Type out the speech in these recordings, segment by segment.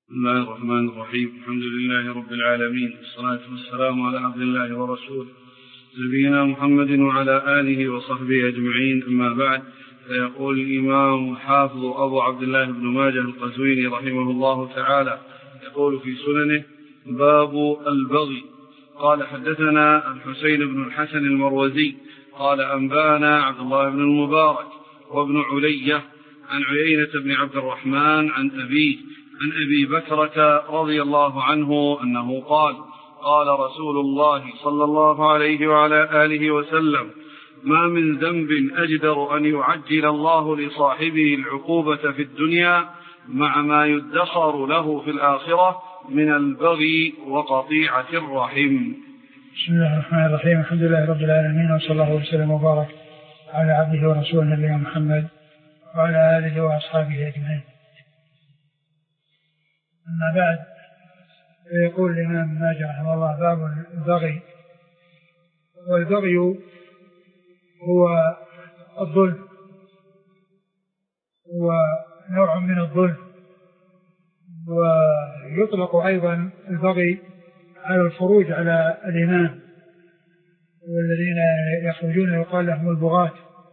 بسم الله الرحمن الرحيم. الحمد لله رب العالمين، والصلاة والسلام على عبد الله ورسوله نبينا محمد وعلى آله وصحبه أجمعين، أما بعد. فيقول الإمام الحافظ أبو عبد الله بن ماجه القزويني رحمه الله تعالى يقول في سننه: باب البغي. قال: حدثنا الحسين بن الحسن المروزي قال: أنبانا عبد الله بن المبارك وابن علية عن عيينة بن عبد الرحمن عن أبيه عن أبي بكرة رضي الله عنه أنه قال: قال رسول الله صلى الله عليه وعلى آله وسلم: ما من ذنب أجدر أن يعجل الله لصاحبه العقوبة في الدنيا مع ما يدخر له في الآخرة من البغي وقطيعة الرحم. بسم الله الرحمن الرحيم. الحمد لله رب العالمين، وصلى الله وسلم وبارك على عبده ورسوله نبينا محمد وعلى آله وأصحابه أجمعين. أما بعد، يقول الإمام ماجه رحمه الله: باب البغي. والبغي هو الظلم، ونوع من الظلم، ويطلق أيضا البغي على الخروج على الإمام، والذين يخرجون يقال لهم البغاة.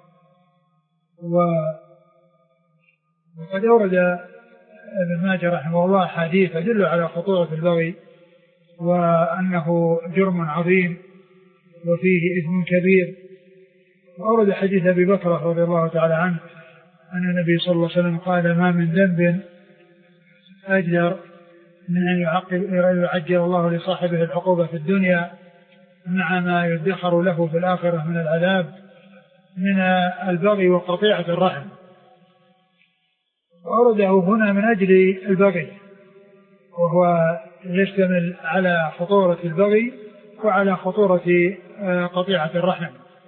وقد أورد ابن ماجه رحمه الله حديث يدل على خطورة البغي، وأنه جرم عظيم وفيه إثم كبير. وأورد حديث أبي بكر رضي الله تعالى عنه أن النبي صلى الله عليه وسلم قال: ما من ذنب أجدر من أن يعجل الله لصاحبه العقوبة في الدنيا مع ما يدخر له في الآخرة من العذاب من البغي وقطيعة الرحم. وأورده هنا من أجل البغي، وهو يشتمل على خطورة البغي وعلى خطورة قطيعة الرحم.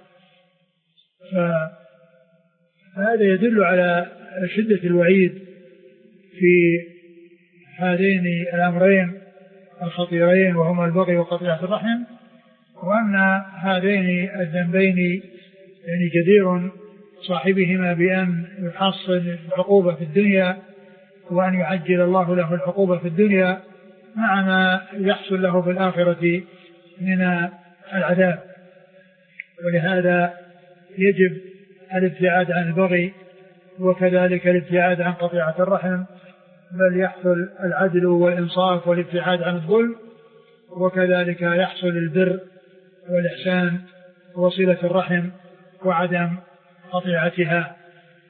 فهذا يدل على شدة الوعيد في هذين الأمرين الخطيرين، وهما البغي وقطيعة الرحم، وأن هذين الذنبين يعني جدير صاحبهما بأن يحصل العقوبة في الدنيا، وأن يعجل الله له العقوبة في الدنيا مع ما يحصل له في الآخرة من العذاب. ولهذا يجب الابتعاد عن البغي، وكذلك الابتعاد عن قطيعة الرحم، بل يحصل العدل والإنصاف والابتعاد عن الظلم، وكذلك يحصل البر والإحسان وصلة الرحم وعدم قطيعتها.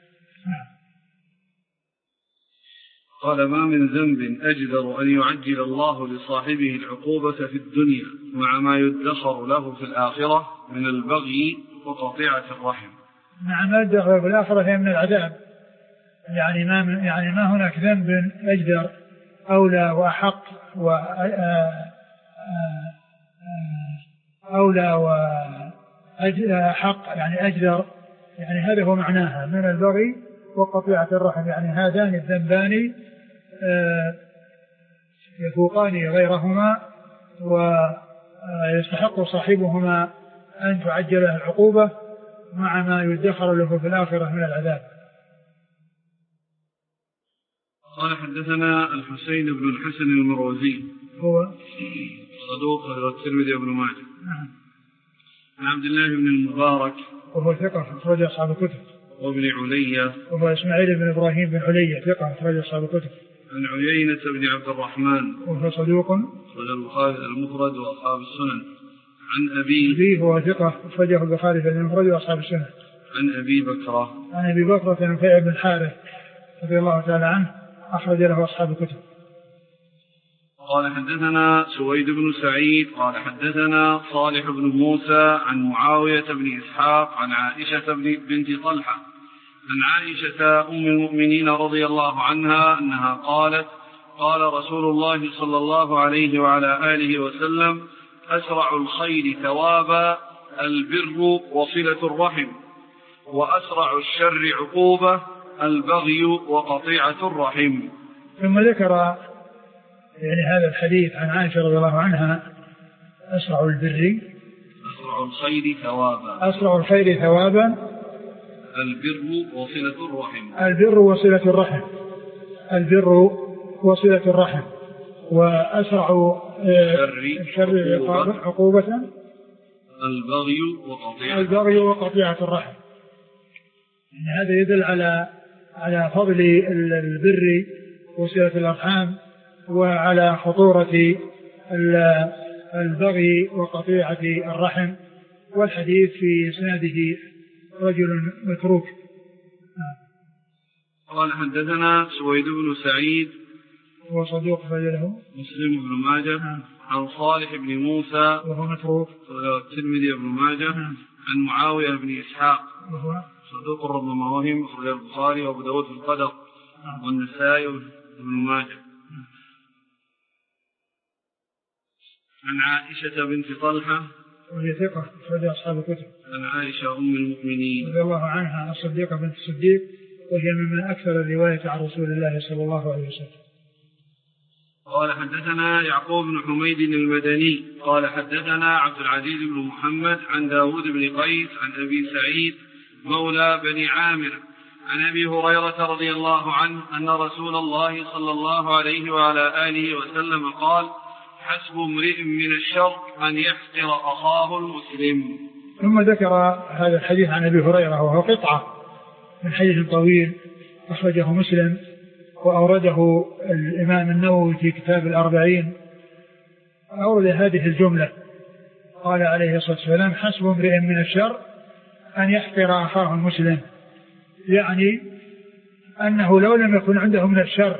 قال: ما من ذنب أجدر أن يعجل الله لصاحبه العقوبة في الدنيا مع ما يدخر له في الآخرة من البغي وقطيعة الرحم. مع ما يدخر في الآخرة من العذاب، يعني ما هناك ذنب أجدر أولى وأحق أولى وأحق، يعني أجدر، يعني هذا هو معناها من البغي وقطيعة الرحم. يعني هذان الذنبان يفوقان غيرهما، ويستحق صاحبهما أن تعجل له العقوبة مع ما يدخر له في الآخرة من العذاب. قال: حدثنا الحسين بن الحسن المروزي، هو صدوق أخرجه الترمذي وابن ماجه. عن عبد الله بن المبارك، وهو ثقة أخرج أصحاب الكتب. وابن علية، وهو إسماعيل بن إبراهيم بن علية، ثقة أخرج أصحاب الكتب. عن عيينة بن عبد الرحمن، وهو صدوق أخرج البخاري المفرد وأصحاب السنن. عن أبيه، هو ثقة أخرجه البخاري في المفرد وأصحاب السنن. عن أبي بكرة، عن أبي بكرة نفيع بن الحارث رضي الله تعالى عنه، أخرج له أصحاب الكتب. قال: حدثنا سويد بن سعيد قال: حدثنا صالح بن موسى عن معاوية بن إسحاق عن عائشة بنت طلحة عن عائشة أم المؤمنين رضي الله عنها أنها قالت: قال رسول الله صلى الله عليه وعلى آله وسلم: أسرع الخير ثوابا البر وصلة الرحم، وأسرع الشر عقوبة البغي وقطيعة الرحم. ثم ذكر يعني هذا الحديث عن عائشة رضي الله عنها: أسرع البر، أسرع الخير ثوابا، أسرع الخير ثوابا البر وصلة الرحم. البر وصلة الرحم. البر وصلة الرحم، وأسرع الشر عقوبة البغي وقطيعة الرحم. هذا يدل على فضل البر وصلة الأرحام وعلى خطورة البغي وقطيعة الرحم. والحديث في إسناده رجل متروك. قال حدثنا سويد بن سعيد هو صدوق فجله مسلم بن ماجه عن صالح بن موسى وهو متروك الترمذي بن ماجه عن معاوية بن إسحاق وهو صدوق ربما وهم أخرج البخاري وأبو داود في القدر والنسائي بن ماجه. عن عائشة بنت طلحة وهي ثقة أخرج أصحاب الكتب. عن عائشة أم المؤمنين رضي الله عنها الصديقة بنت الصديق، وهي ممن أكثر الرواية عن رسول الله صلى الله عليه وسلم. قال حدثنا يعقوب بن حميد المدني قال حدثنا عبد العزيز بن محمد عن داود بن قيس عن أبي سعيد مولى بني عامر عن أبي هريرة رضي الله عنه أن رسول الله صلى الله عليه وعلى آله وسلم قال: حسب امرئ من الشر أن يحقر أخاه المسلم. ثم ذكر هذا الحديث عن أبي هريرة، وهو قطعة من حديث طويل أخرجه مسلم وأورده الإمام النووي في كتاب الأربعين. أورد هذه الجملة، قال عليه الصلاة والسلام: حسب امرئ من الشر أن يحقر أخاه المسلم، يعني أنه لو لم يكن عنده من الشر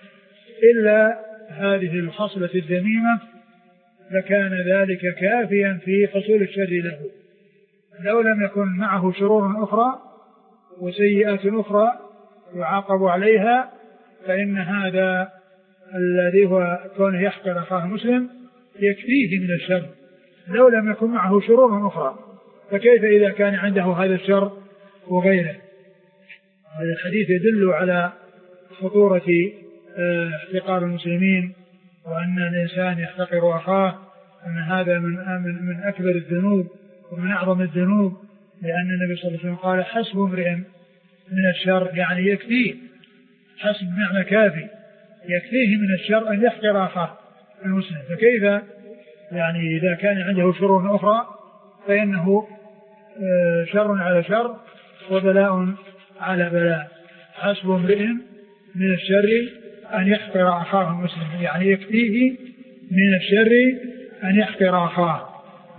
إلا هذه الخصلة الذميمة لكان ذلك كافيا في حصول الشر له. لو لم يكن معه شرور أخرى وسيئات أخرى يعاقب عليها فإن هذا الذي هو كونه يحقر أخاه مسلم يكفيه من الشر، لو لم يكن معه شرور أخرى، فكيف إذا كان عنده هذا الشر وغيره؟ هذا الحديث يدل على خطورة احتقار المسلمين، وأن الإنسان يحتقر أخاه، أن هذا من أكبر الذنوب ومن أعظم الذنوب، لأن النبي صلى الله عليه وسلم قال: حسب امرئ من الشر، يعني يكفيه، حسب معنى كافي، يكفيه من الشر أن يحقر أخاه المسلم، فكيف يعني إذا كان عنده شرور أخرى فإنه شر على شر وبلاء على بلاء. حسب امرئ من الشر أن يحقر أخاه المسلم، يعني يكفيه من الشر أن يحقر أخاه.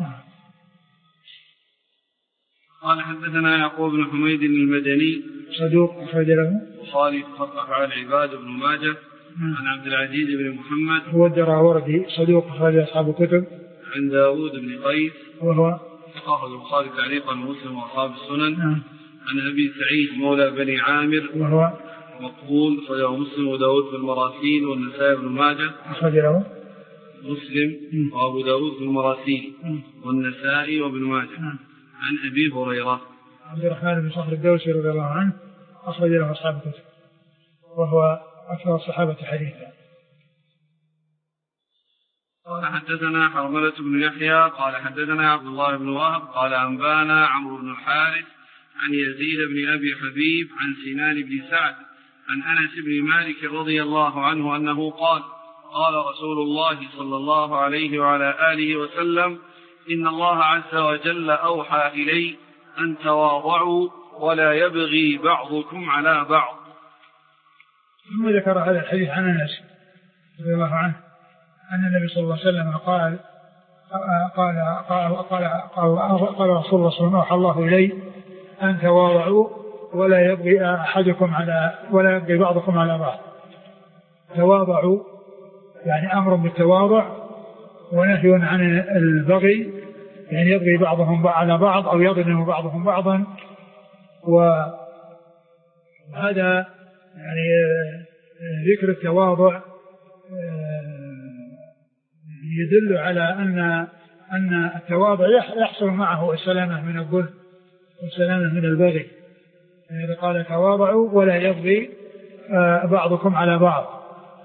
قال حدثنا يعقوب بن حميد المدني صدوق أخرج له البخاري أفعال العباد بن ماجه عن عبد العزيز بن محمد هو الدراوردي صدوق أخرج أصحاب الكتب. عن داود بن قيس وهو أخرج البخاري تعليقا ومسلم وأصحاب السنن. عن أبي سعيد مولى بني عامر وهو مقبول أخرجه مسلم وداود في المراسيل والنسائي بن ماجه أخرج له مسلم وأبو داود في المراسيل والنسائي وابن ماجه. عن أبي هريرة عبد الرحمن بن صخر الدوسي رضي الله عنه أخرج له أصحاب الكتب، وهو أكثر الصحابة حديثا. قال حدثنا حرملة بن يحيى قال حدثنا عبد الله بن وهب قال أنبانا عمرو بن الحارث عن يزيد بن أبي حبيب عن سنان بن سعد عن أنس بن مالك رضي الله عنه أنه قال: قال رسول الله صلى الله عليه وعلى آله وسلم: إن الله عز وجل أوحى إلي أن تواضعوا ولا يبغي بعضكم على بعض. ثم ذكر هذا الحديث عن أنس رضي الله عنه أن النبي صلى الله عليه وسلم قال رسول الله صلى الله عليه وسلم: إلي أن تواضعوا ولا يبغي بعضكم على بعض. تواضعوا يعني أمر بالتواضع ونهي عن البغي، يعني يبغي بعضهم على بعض أو يظلم بعضهم بعضا. وهذا يعني ذكر التواضع يدل على أن التواضع يحصل معه السلامة من الظلم والسلامة من البغي. يعني قال: تواضعوا ولا يبغي بعضكم على بعض،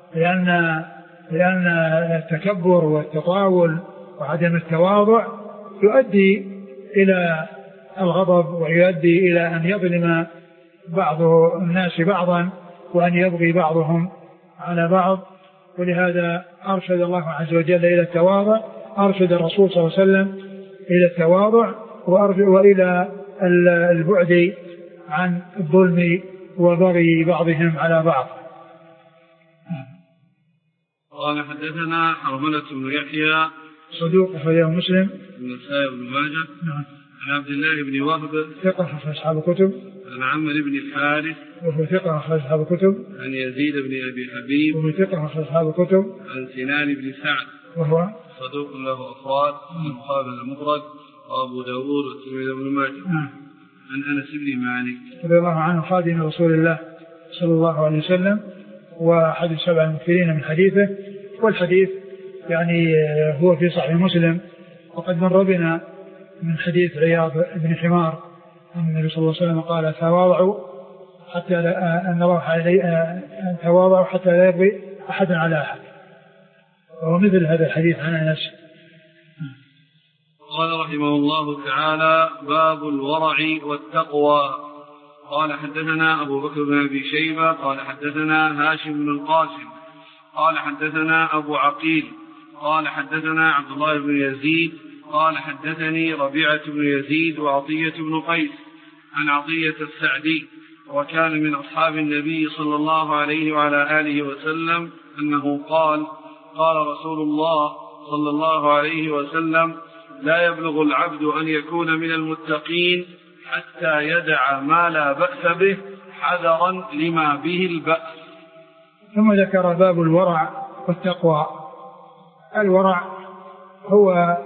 لأن التكبر والتطاول وعدم التواضع يؤدي إلى الغضب ويؤدي إلى أن يظلم بعض الناس بعضا وأن يبغي بعضهم على بعض. ولهذا أرشد الله عز وجل إلى التواضع، أرشد الرسول صلى الله عليه وسلم إلى التواضع وإلى البعد عن الظلم وبغي بعضهم على بعض. قال حدثنا حرملة بن يحيى صدوق أخرجه مسلم والنسائي بن ماجه. نعم. عن عبد الله بن وهب ثقة في أصحاب الكتب. عن عمرو بن الحارث وهو ثقة في أصحاب الكتب. عن يزيد بن أبي حبيب وهو ثقة في أصحاب الكتب. عن سنان بن سعد وهو صدوق له أفراد البخاري المفرد وأبو داود والترمذي بن ماجه. عن أنس بن مالك رضي الله عنه خادم رسول الله صلى الله عليه وسلم وأحد السبع المكثرين من حديثه. والحديث يعني هو في صحيح مسلم، وقد مر بنا من حديث عياض بن حمار أن النبي صلى الله عليه وسلم قال تواضعوا حتى تواضعوا حتى لا يبغي أحد على أحد، وهو مثل هذا الحديث عن أنس. قال رحمه الله تعالى: باب الورع والتقوى. قال حدثنا أبو بكر بن أبي شيبة قال حدثنا هاشم بن القاسم قال حدثنا أبو عقيل قال حدثنا عبد الله بن يزيد قال حدثني ربيعة بن يزيد وعطية بن قيس عن عطية السعدي وكان من أصحاب النبي صلى الله عليه وعلى آله وسلم أنه قال: قال رسول الله صلى الله عليه وسلم: لا يبلغ العبد أن يكون من المتقين حتى يدع ما لا بأس به حذرا لما به البأس. ثم ذكر باب الورع والتقوى. الورع هو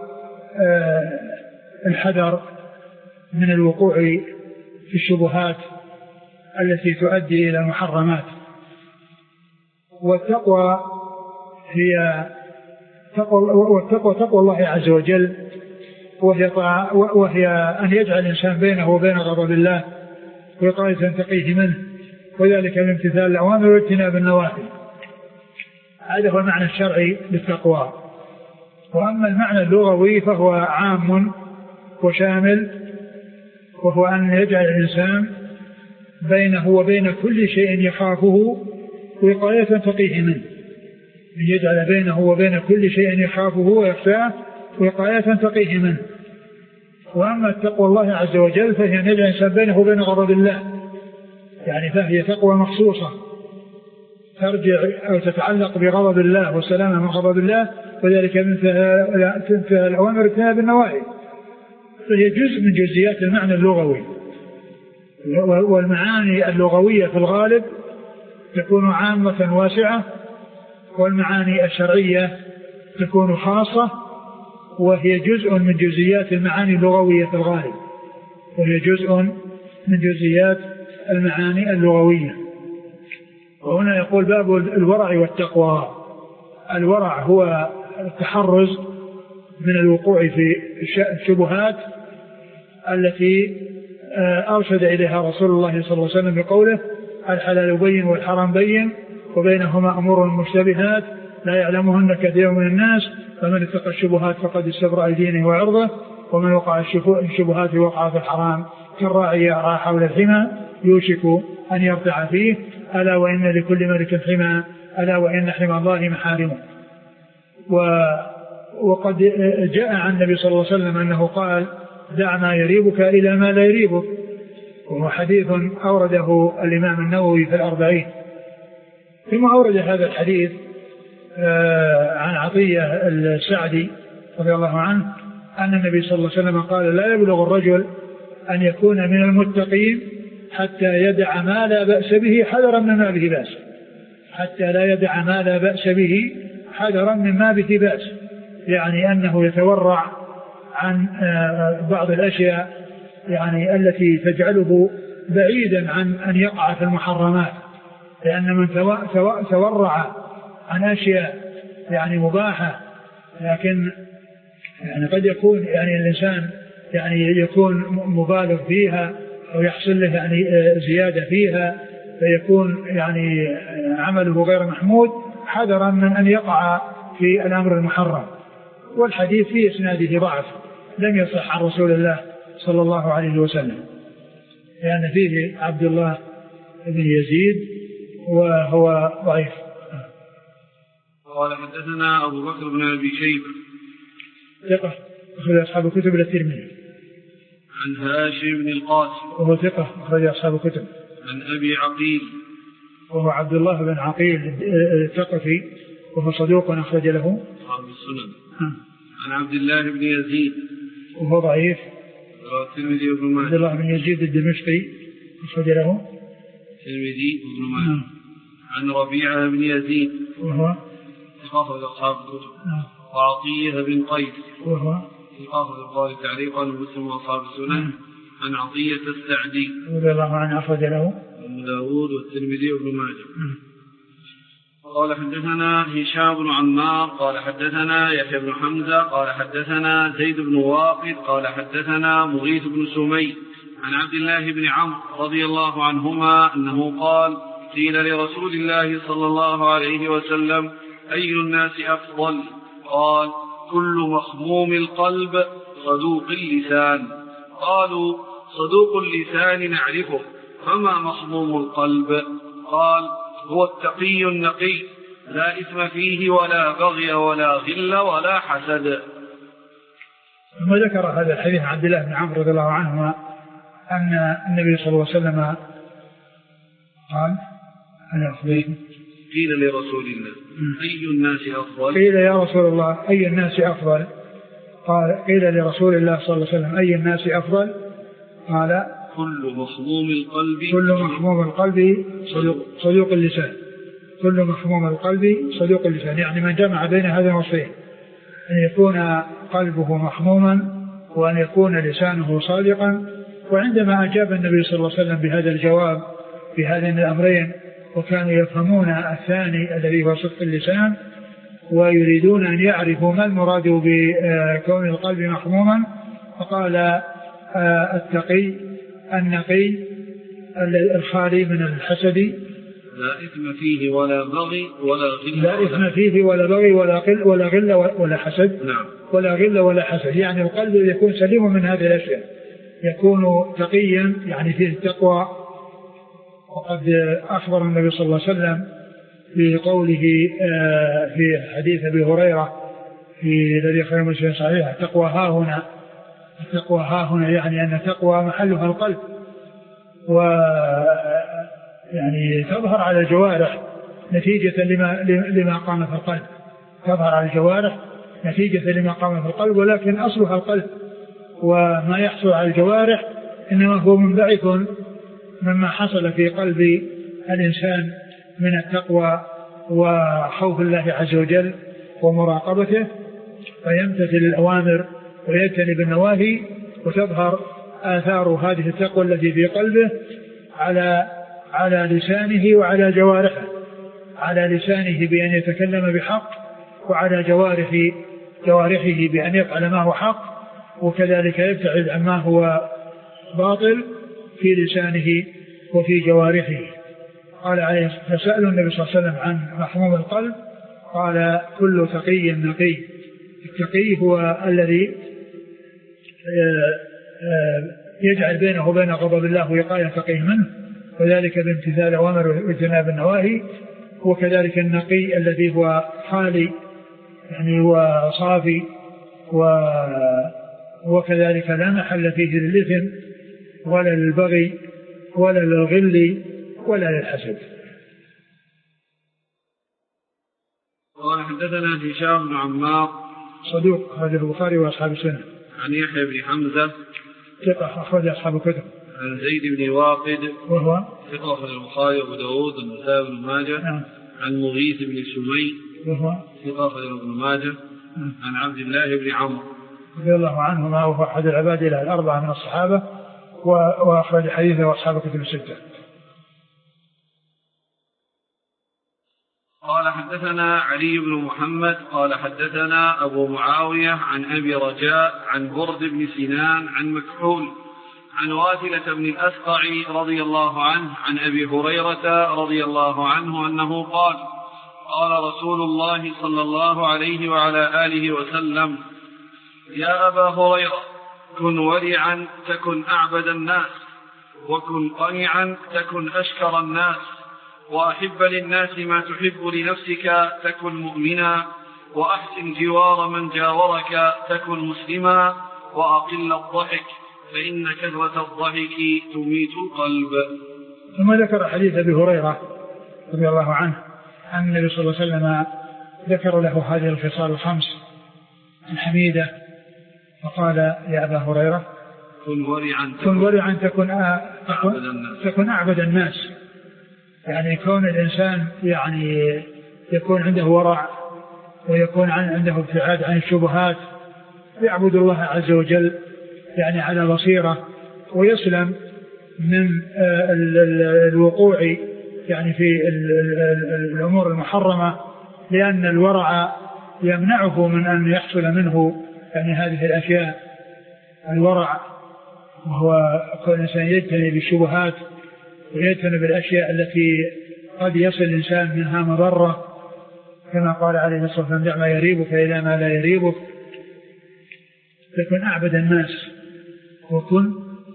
الحذر من الوقوع في الشبهات التي تؤدي إلى المحرمات، والتقوى هي تقوى الله عز وجل، وهي أن يجعل الإنسان بينه وبين غضب الله وقاية تقيه منه، وذلك من امتثال الأوامر واجتناب النواهي. هذا هو المعنى الشرعي للتقوى. وأما المعنى اللغوي فهو عام وشامل، وهو أن يجعل الإنسان بينه وبين كل شيء يخافه وقاية تقيه منه، يجعل بينه وبين كل شيء يخافه ويخشاه وقاية تقيه منه. وأما تقوى الله عز وجل فهي أن يجعل الإنسان بينه وبين غضب الله، يعني فهي تقوى مخصوصة ترجع أو تتعلق بغضب الله والسلامة من غضب الله، وذلك من انتهاء الأوامر واجتناب النواهي. فهي جزء من جزئيات المعنى اللغوي، والمعاني اللغوية في الغالب تكون عامة واسعة، والمعاني الشرعية تكون خاصة، وهي جزء من جزئيات المعاني اللغوية في الغالب، وهي جزء من جزئيات المعاني اللغوية. وهنا يقول باب الورع والتقوى. الورع هو التحرز من الوقوع في الشبهات التي أرشد إليها رسول الله صلى الله عليه وسلم بقوله: الحلال بين والحرام بين وبينهما أمور مشتبهات لا يعلمهن كثير من الناس فمن اتقى الشبهات فقد استبرأ لدينه وعرضه ومن وقع الشبهات وقع في الحرام كالراعي يرعى حول الحمى يوشك أن يرتع فيه ألا وإن لكل ملك حمى ألا وإن حمى الله محارمه. وقد جاء عن النبي صلى الله عليه وسلم أنه قال: دع ما يريبك إلى ما لا يريبك، وهو حديث أورده الإمام النووي في 40. ثم أورد هذا الحديث عن عطية السعدي رضي الله عنه أن النبي صلى الله عليه وسلم قال: لا يبلغ الرجل أن يكون من المتقين حتى يدع ما لا بأس به حذرا مما به بأس، حتى لا يدع ما لا بأس به حذرا مما به بأس، يعني أنه يتورع عن بعض الأشياء يعني التي تجعله بعيدا عن أن يقع في المحرمات، لأن من تورع عن أشياء يعني مباحة لكن يعني قد يكون يعني الإنسان يعني يكون مبالغ فيها أو يحصل له يعني زيادة فيها فيكون يعني عمله غير محمود حذرا من أن يقع في الأمر المحرم. والحديث في إسناده ضعف لم يصح عن رسول الله صلى الله عليه وسلم، لأن فيه عبد الله بن يزيد وهو ضعيف. قال حدثنا أبو بكر بن أبي شيبة ثقة أخرج أصحاب الكتب إلى الترمذي. عن هاشم بن القاسم وهو ثقة أخرج أصحاب الكتب. عن أبي عقيل وهو عبد الله بن عقيل الثقفي وهو صدوق أخرج له أصحاب السنن. عن عبد الله بن يزيد وهو ضعيف الترمذي وابن ماجه. عبد الله بن يزيد الدمشقي أخرج له الترمذي وابن ماجه. عن ربيعة بن يزيد وهو أخرج أصحاب الكتب. وعطية بن قيس وهو أخرج البخاري تعليقا ومسلم وأصحاب السنن. عن عطية السعدي رضي الله عنه أخرج له أبو داود والترمذي وابن ماجه. قال حدثنا هشام بن عمار قال حدثنا يحيى بن حمزة قال حدثنا زيد بن واقد قال حدثنا مغيث بن سمي عن عبد الله بن عمرو رضي الله عنهما أنه قال قيل لرسول الله صلى الله عليه وسلم أي الناس أفضل؟ قال كل مخموم القلب صدوق اللسان. قالوا صدوق اللسان نعرفه فما مخموم القلب؟ قال هو التقي النقي لا إثم فيه ولا بغي ولا غل ولا حسد. ثم ذكر هذا الحديث عن عبد الله بن عمرو رضي الله عنهما أن النبي صلى الله عليه وسلم قال قيل لرسول الله أي الناس أفضل؟ قيل يا رسول الله أي الناس أفضل؟ قال قيل لرسول الله صلى الله عليه وسلم أي الناس أفضل؟ قال كل مخموم القلب صدوق اللسان. كل مخموم القلب صدوق اللسان، يعني من جمع بين هذين الوصفين أن يكون قلبه مخموما وأن يكون لسانه صادقا. وعندما أجاب النبي صلى الله عليه وسلم بهذا الجواب في هذين الأمرين وكانوا يفهمون الثاني الذي هو صدق اللسان ويريدون أن يعرفوا ما المراد بكون القلب مخموما، فقال التقي النقي الخالي من الحسد لا إثم فيه ولا بغي ولا غل لا إثم فيه ولا بغي ولا غل ولا حسد. نعم. ولا غل ولا حسد، يعني القلب يكون سليم من هذه الأشياء، يكون تقيا يعني فيه التقوى. وقد أخبر النبي صلى الله عليه وسلم في قوله في حديث أبي هريرة في الذي خير مسلم صحيح التقوى ها هنا يعني أن التقوى محلها القلب، ويعني تظهر على الجوارح نتيجة لما قام في القلب، تظهر على الجوارح نتيجة لما قام في القلب، ولكن أصلها القلب. وما يحصل على الجوارح إنما هو منبعث مما حصل في قلب الإنسان من التقوى وخوف الله عز وجل ومراقبته، فيمتثل الأوامر ويجتنب النواهي، وتظهر آثار هذه التقوى التي في قلبه على لسانه وعلى جوارحه، على لسانه بأن يتكلم بحق، وعلى جوارحه بأن يفعل ما هو حق، وكذلك يبتعد عما هو باطل في لسانه وفي جوارحه. قال عليه فسألوا النبي صلى الله عليه وسلم عن مخموم القلب، قال كل تقي نقي. التقي هو الذي يجعل بينه وبين غضب الله وقاية تقيه منه، وذلك بامتثال الأوامر واجتناب النواهي. وكذلك النقي الذي هو خالي يعني هو صافي، وكذلك لا محل فيه للإثم ولا للبغي ولا للغل ولا للحسد. قال حدثنا هشام بن عمار صدوق أخرج البخاري وأصحاب السنن. عن يحيى بن حمزة ثقة أخرج أصحاب الكتب. عن زيد بن واقد وهو ثقة أخرج البخاري وأبو داود والنسائي بن ماجه. عن مغيث بن سمي وهو ثقة أخرج ابن ماجه. عن عبد الله بن عمرو رضي الله عنهما وهو أحد العباد الأربعة من الصحابة وأخرج حديثه أصحاب الكتب الستة. قال حدثنا علي بن محمد قال حدثنا أبو معاوية عن أبي رجاء عن برد بن سنان عن مكحول عن واثلة بن الأسقع رضي الله عنه عن أبي هريرة رضي الله عنه أنه قال قال رسول الله صلى الله عليه وعلى آله وسلم يا أبا هريرة كن ورعا تكن أعبد الناس، وكن قنعا تكن أشكر الناس، وأحب للناس ما تحب لنفسك تكن مؤمنا، وأحسن جوار من جاورك تكن مسلما، وأقل الضحك فإن كثرة الضحك تميت القلب. ثم ذكر حديث أبي هريرة رضي الله عنه أن النبي صلى الله عليه وسلم ذكر له هذه الخصال الخمس الحميدة، فقال يا أبا هريرة كن ورعا تكن أعبد الناس. يعني كون الإنسان يعني يكون عنده ورع ويكون عنده ابتعاد عن الشبهات، يعبد الله عز وجل يعني على بصيرة، ويسلم من الوقوع يعني في الأمور المحرمة، لأن الورع يمنعه من أن يحصل منه يعني هذه الأشياء. الورع وهو كل إنسان يجتنب بالشبهات ويجتنب بالأشياء التي قد يصل الإنسان منها مضرة، كما قال عليه الصلاة والسلام دع ما يريبك إلى ما لا يريبك. تكن أعبد الناس وكن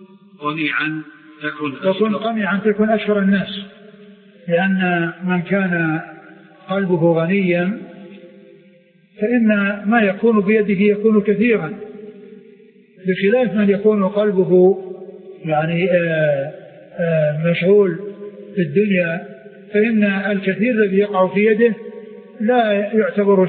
قنعا تكن أشهر الناس، لأن من كان قلبه غنيا فإن ما يكون بيده يكون كثيرا، بخلاف من يكون قلبه يعني مشغول في الدنيا، فإن الكثير الذي يقع في يده لا يعتبر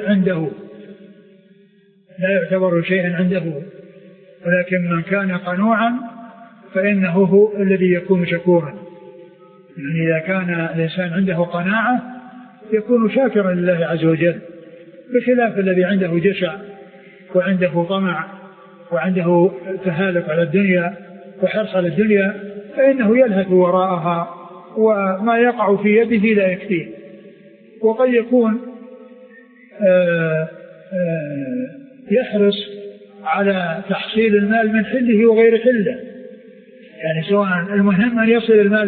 شيئا عنده، ولكن من كان قنوعا فإنه هو الذي يكون شكورا. يعني إذا كان الإنسان عنده قناعة يكون شاكرا لله عز وجل، بخلاف الذي عنده جشع وعنده طمع وعنده تهالك على الدنيا وحرص على الدنيا، فإنه يلهث وراءها وما يقع في يده لا يكفيه. وقد يكون يحرص على تحصيل المال من حله وغير حله، يعني سواء المهم أن يصل المال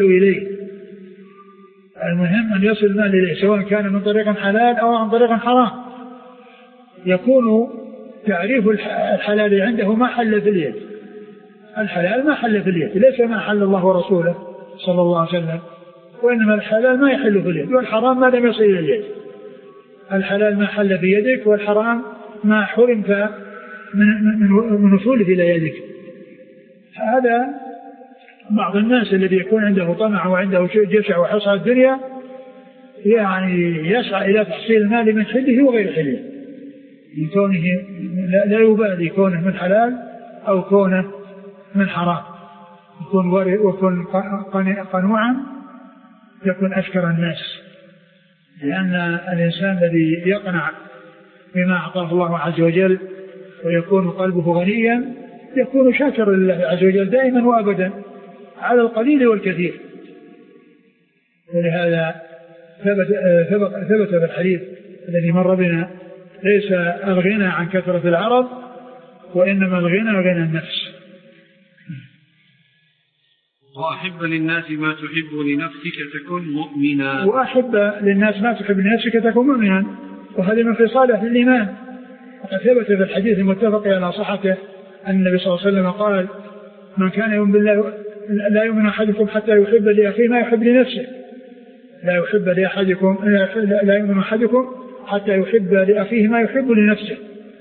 إليه سواء كان من طريق حلال أو عن طريق حرام. يكون تعريف الحلال عنده ما حل في اليد، الحلال ما حل في اليد، ليس ما حل الله ورسوله صلى الله عليه وسلم، وإنما الحلال ما يحل في اليد، والحرام ما لم يصل إلى اليد. الحلال ما حل في يدك، والحرام ما حرمت من وصوله إلى يدك. هذا بعض الناس الذي يكون عنده طمع وعنده جشع وحرص على الدنيا يعني يسعى إلى تحصيل المال من حله وغير حله، من كونه لا يبالي كونه من حلال أو كونه من حرام. وكن قنوعا يكون أشكر الناس، لأن الإنسان الذي يقنع بما أعطاه الله عز وجل ويكون قلبه غنيا يكون شاكرا لله عز وجل دائما وأبدا على القليل والكثير. ولهذا ثبت في الحديث الذي مر بنا ليس الغنى عن كثرة العرض، وإنما الغنى غنى النفس. وأحب للناس ما تحب لنفسك تكن مؤمنا. وأحب للناس ما تحب لنفسك تكن مؤمنا، وهذا من خصال أهل الإيمان. وقد ثبت في الحديث المتفق على صحته أن النبي صلى الله عليه وسلم قال من كان يؤمن بالله لا يؤمن أحدكم حتى يحب لأخيه ما يحب لنفسه، لا يؤمن أحدكم حتى يحب لأخيه ما يحب لنفسه.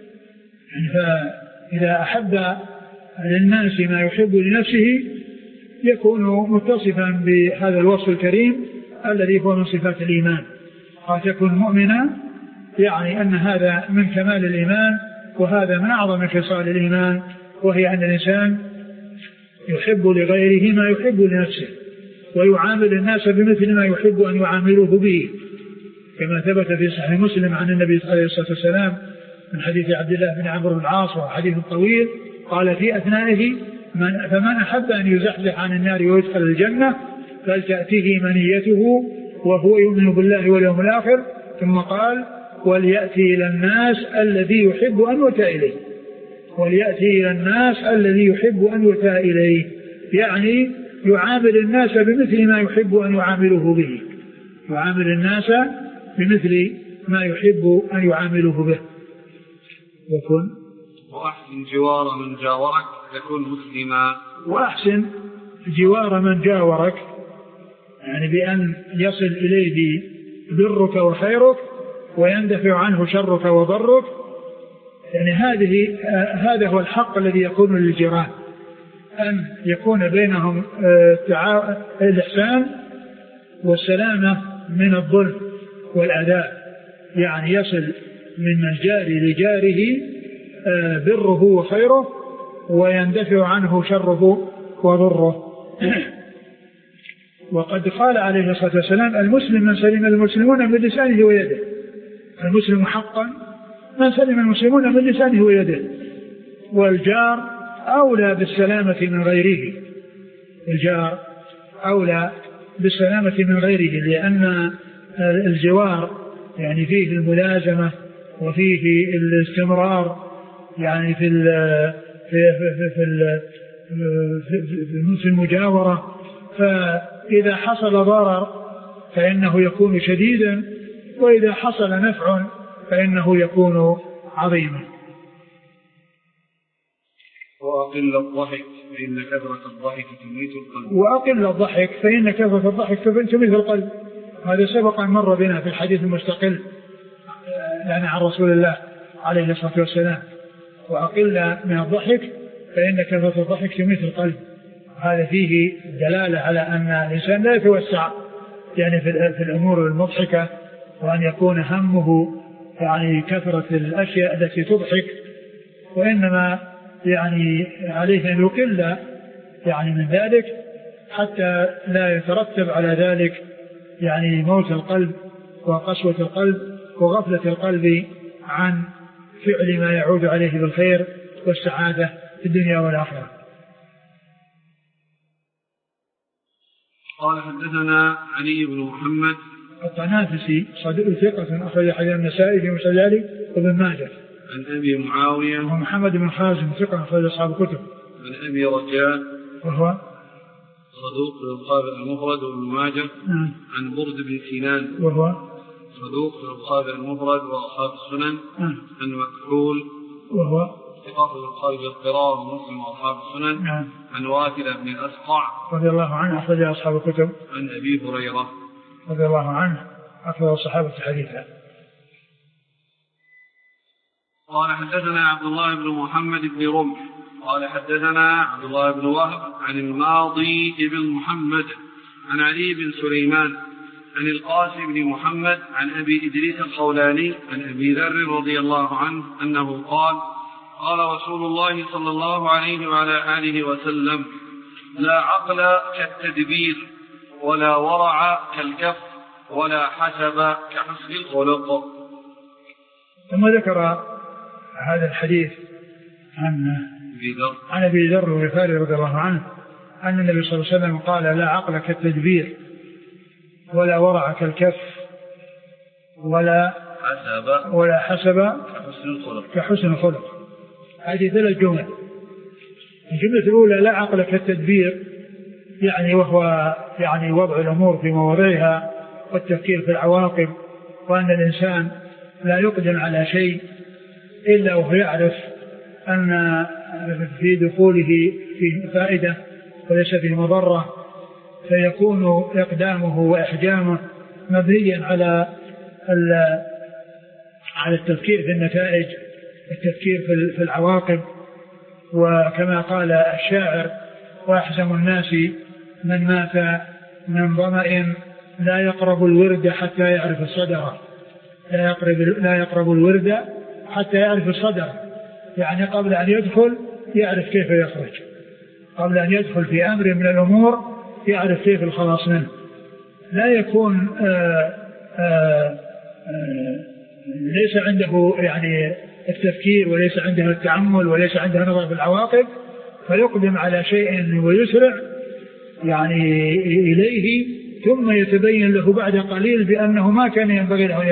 فإذا أحب للناس ما يحب لنفسه يكون متصفا بهذا الوصف الكريم الذي هو من صفات الإيمان. قد تكون مؤمنا يعني أن هذا من كمال الإيمان، وهذا من أعظم خصال الإيمان، وهي أن الإنسان يحب لغيره ما يحب لنفسه، ويعامل الناس بمثل ما يحب أن يعاملوه به، كما ثبت في صحيح مسلم عن النبي عليه الصلاة والسلام من حديث عبد الله بن عمرو بن العاص، وحديث طويل قال في أثنائه فمن أحب أن يزحزح عن النار ويدخل الجنة فلتأتيه منيته وهو يؤمن بالله واليوم الآخر، ثم قال وليأتي إلى الناس الذي يحب الذي يحب أن يؤتى إليه، يعني يعامل الناس بمثل ما يحب أن يعاملوه به، وأحسن جوار من جاورك تكون مسلما. وأحسن جوار من جاورك يعني بأن يصل إليه برك وخيرك ويندفع عنه شرك وضرك. يعني هذا هو الحق الذي يكون للجيران، أن يكون بينهم الإحسان والسلامة من الظلم والأذى، يعني يصل من الجار لجاره بره وخيره ويندفع عنه شره وضره. وقد قال عليه الصلاة والسلام: المسلم من سلم المسلمون من لسانه ويده. المسلم حقا من سلم المسلمون من لسانه ويده. والجار أولى بالسلامة من غيره، الجار أولى بالسلامة من غيره، لأن الجوار يعني فيه الملازمة وفيه الاستمرار يعني في المجاورة. فإذا حصل ضرر فإنه يكون شديدا، وإذا حصل نفع فإنه يكون عظيما. وأقل الضحك فإن كثرة الضحك تميت القلب. وأقل الضحك فإن كثرة الضحك تميت القلب. هذا سبق أن مر بنا في الحديث المستقل يعني عن رسول الله عليه الصلاة والسلام: وأقل من الضحك فإن كثرة الضحك تميت القلب. هذا فيه دلالة على أن الإنسان لا يتوسع يعني في الأمور المضحكة، وأن يكون همه يعني كثرة الأشياء التي تضحك، وإنما يعني عليه أن يقل يعني من ذلك حتى لا يترتب على ذلك يعني موت القلب وقسوة القلب وغفلة القلب عن فعل ما يعود عليه بالخير والسعادة في الدنيا والآخرة. قال: حدثنا علي بن محمد الطنافسي صدوق ثقة أخرج حديث النسائي في مسجله وابن ماجه. عن أبي معاوية ومحمد بن خازم ثقة أخرج أصحاب الكتب. عن أبي رجاء وهو صدوق في القاب المفرد وابن ماجه. عن برد بن سنان وهو صدوق في القاب المفرد وأصحاب السنن. عن مكحول وهو ثقة في القاب القراءة ومسلم وأصحاب السنن. عن واثلة بن الأسقع رضي الله عنه أخرج أصحاب الكتب. عن أبي هريرة رضي الله عنه أخرج الصحابة حديثا. قال: حدثنا عبد الله بن محمد بن رمح قال: حدثنا عبد الله بن وهب عن الماضي بن محمد عن علي بن سليمان عن القاسم بن محمد عن أبي إدريس الخولاني عن أبي ذر رضي الله عنه أنه قال: قال رسول الله صلى الله عليه وعلى آله وسلم: لا عقل كالتدبير ولا ورع كالكف ولا حسب كحسن الخلق. ثم ذكر هذا الحديث عن أبي ذر الغفاري رضي الله عنه أن النبي صلى الله عليه وسلم قال: لا عقل كالتدبير ولا ورع كالكف ولا حسب كحسن الخلق. هذه 3 جمل. الجملة الأولى: لا عقل كالتدبير، يعني وهو يعني وضع الأمور في مواضعها والتفكير في العواقب، وأن الإنسان لا يقدم على شيء إلا وهو يعرف أن في دخوله فيه فائدة وليس فيه مضرة، فيكون إقدامه وإحجامه مبنيا على التفكير في النتائج، التفكير في العواقب. وكما قال الشاعر: وأحزم الناس من مات من ظمأ لا يقرب الورد حتى يعرف الصدر. لا يقرب الورد حتى يعرف الصدر، يعني قبل أن يدخل يعرف كيف يخرج، قبل أن يدخل في أمر من الأمور يعرف كيف الخلاص منه. لا يكون ليس عنده يعني التفكير، وليس عنده التأمل، وليس عنده نظر في العواقب، فيقدم على شيء ويسرع يعني إليه، ثم يتبين له بعد قليل بأنه ما كان ينبغي له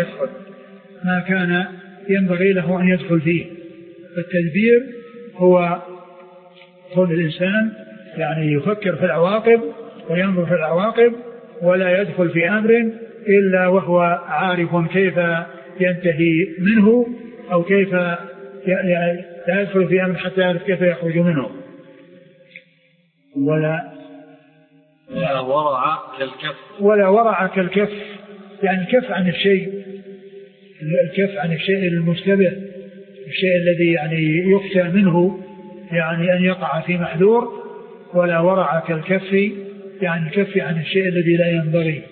أن يدخل فيه. فالتدبير هو كون الإنسان يعني يفكر في العواقب وينظر في العواقب، ولا يدخل في أمر إلا وهو عارف كيف ينتهي منه، أو كيف لا يدخل في أمر حتى يعرف كيف يخرج منه. ولا ورع كالكف. ولا ورع كالكف، يعني الكف عن الشيء، الكف عن الشيء المشتبه، الشيء الذي يعني يخشى منه يعني أن يقع في محذور. ولا ورع كالكف يعني الكف عن الشيء الذي لا ينبغي.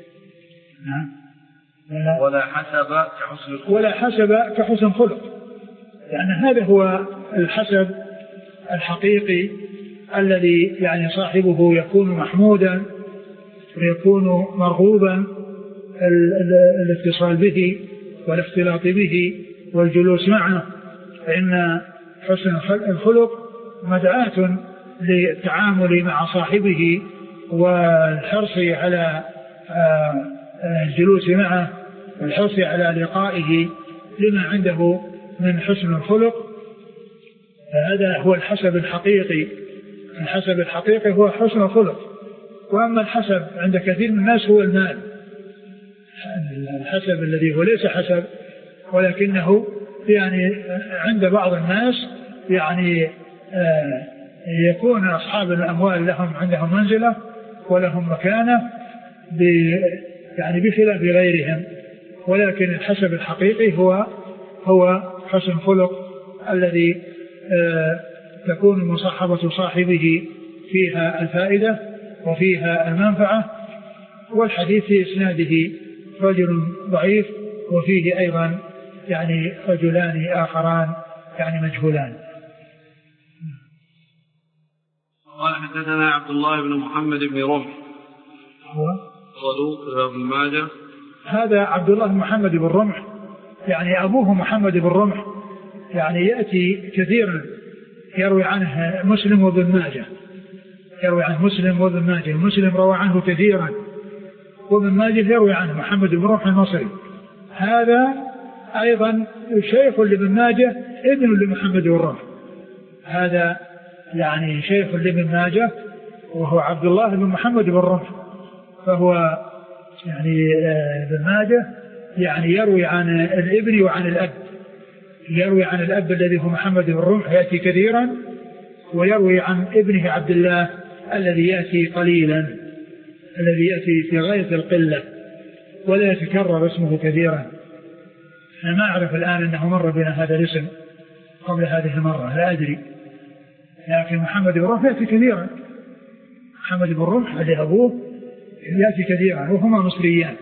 ولا حسب كحسن الخلق. ولا حسب كحسن خلق، يعني هذا هو الحسب الحقيقي الذي يعني صاحبه يكون محمودا ويكون مرغوبا الاتصال به والاختلاط به والجلوس معه، فإن حسن الخلق مدعاة للتعامل مع صاحبه والحرص على الجلوس معه والحرص على لقائه لما عنده من حسن الخلق. فهذا هو الحسب الحقيقي. الحسب الحقيقي هو حسن الخلق. وأما الحسب عند كثير من الناس هو المال، الحسب الذي هو ليس حسب ولكنه يعني عند بعض الناس يعني يكون أصحاب الأموال لهم عندهم منزلة ولهم مكانة يعني بخلاف غيرهم، ولكن الحسب الحقيقي هو حسن خلق الذي تكون مصاحبة صاحبه فيها الفائدة وفيها المنفعة. والحديث في إسناده رجل ضعيف وفيه أيضا يعني رجلان آخران يعني مجهولان. قال حدثنا عبد الله بن محمد بن رمح هو صدوق ابن ماجه. هذا عبد الله بن محمد بن رمح يعني أبوه محمد بن رمح، يعني يأتي كثيرا يروي عنه مسلم وابن ماجه، يروي عنه مسلم وابن ماجه. مسلم روى عنه كثيرا وابن ماجه يروي عنه محمد بن رمح المصري. هذا أيضا شيخ لابن ماجه ابن لمحمد بن رمح، هذا يعني شيخ لابن ماجه وهو عبد الله بن محمد بن رمح. فهو يعني ابن ماجه يعني يروي عن الابن وعن الأب، يروي عن الأب الذي هو محمد بن رمح يأتي كثيرا، ويروي عن ابنه عبد الله الذي يأتي قليلا، الذي يأتي في غاية القلة ولا يتكرر اسمه كثيرا. أنا ما أعرف الآن أنه مر بنا هذا الاسم قبل هذه المرة، لا أدري، لكن محمد بن رمح يأتي كثيرا. محمد بن رمح الذي أبوه يأتي كثيرا وهما مصريان.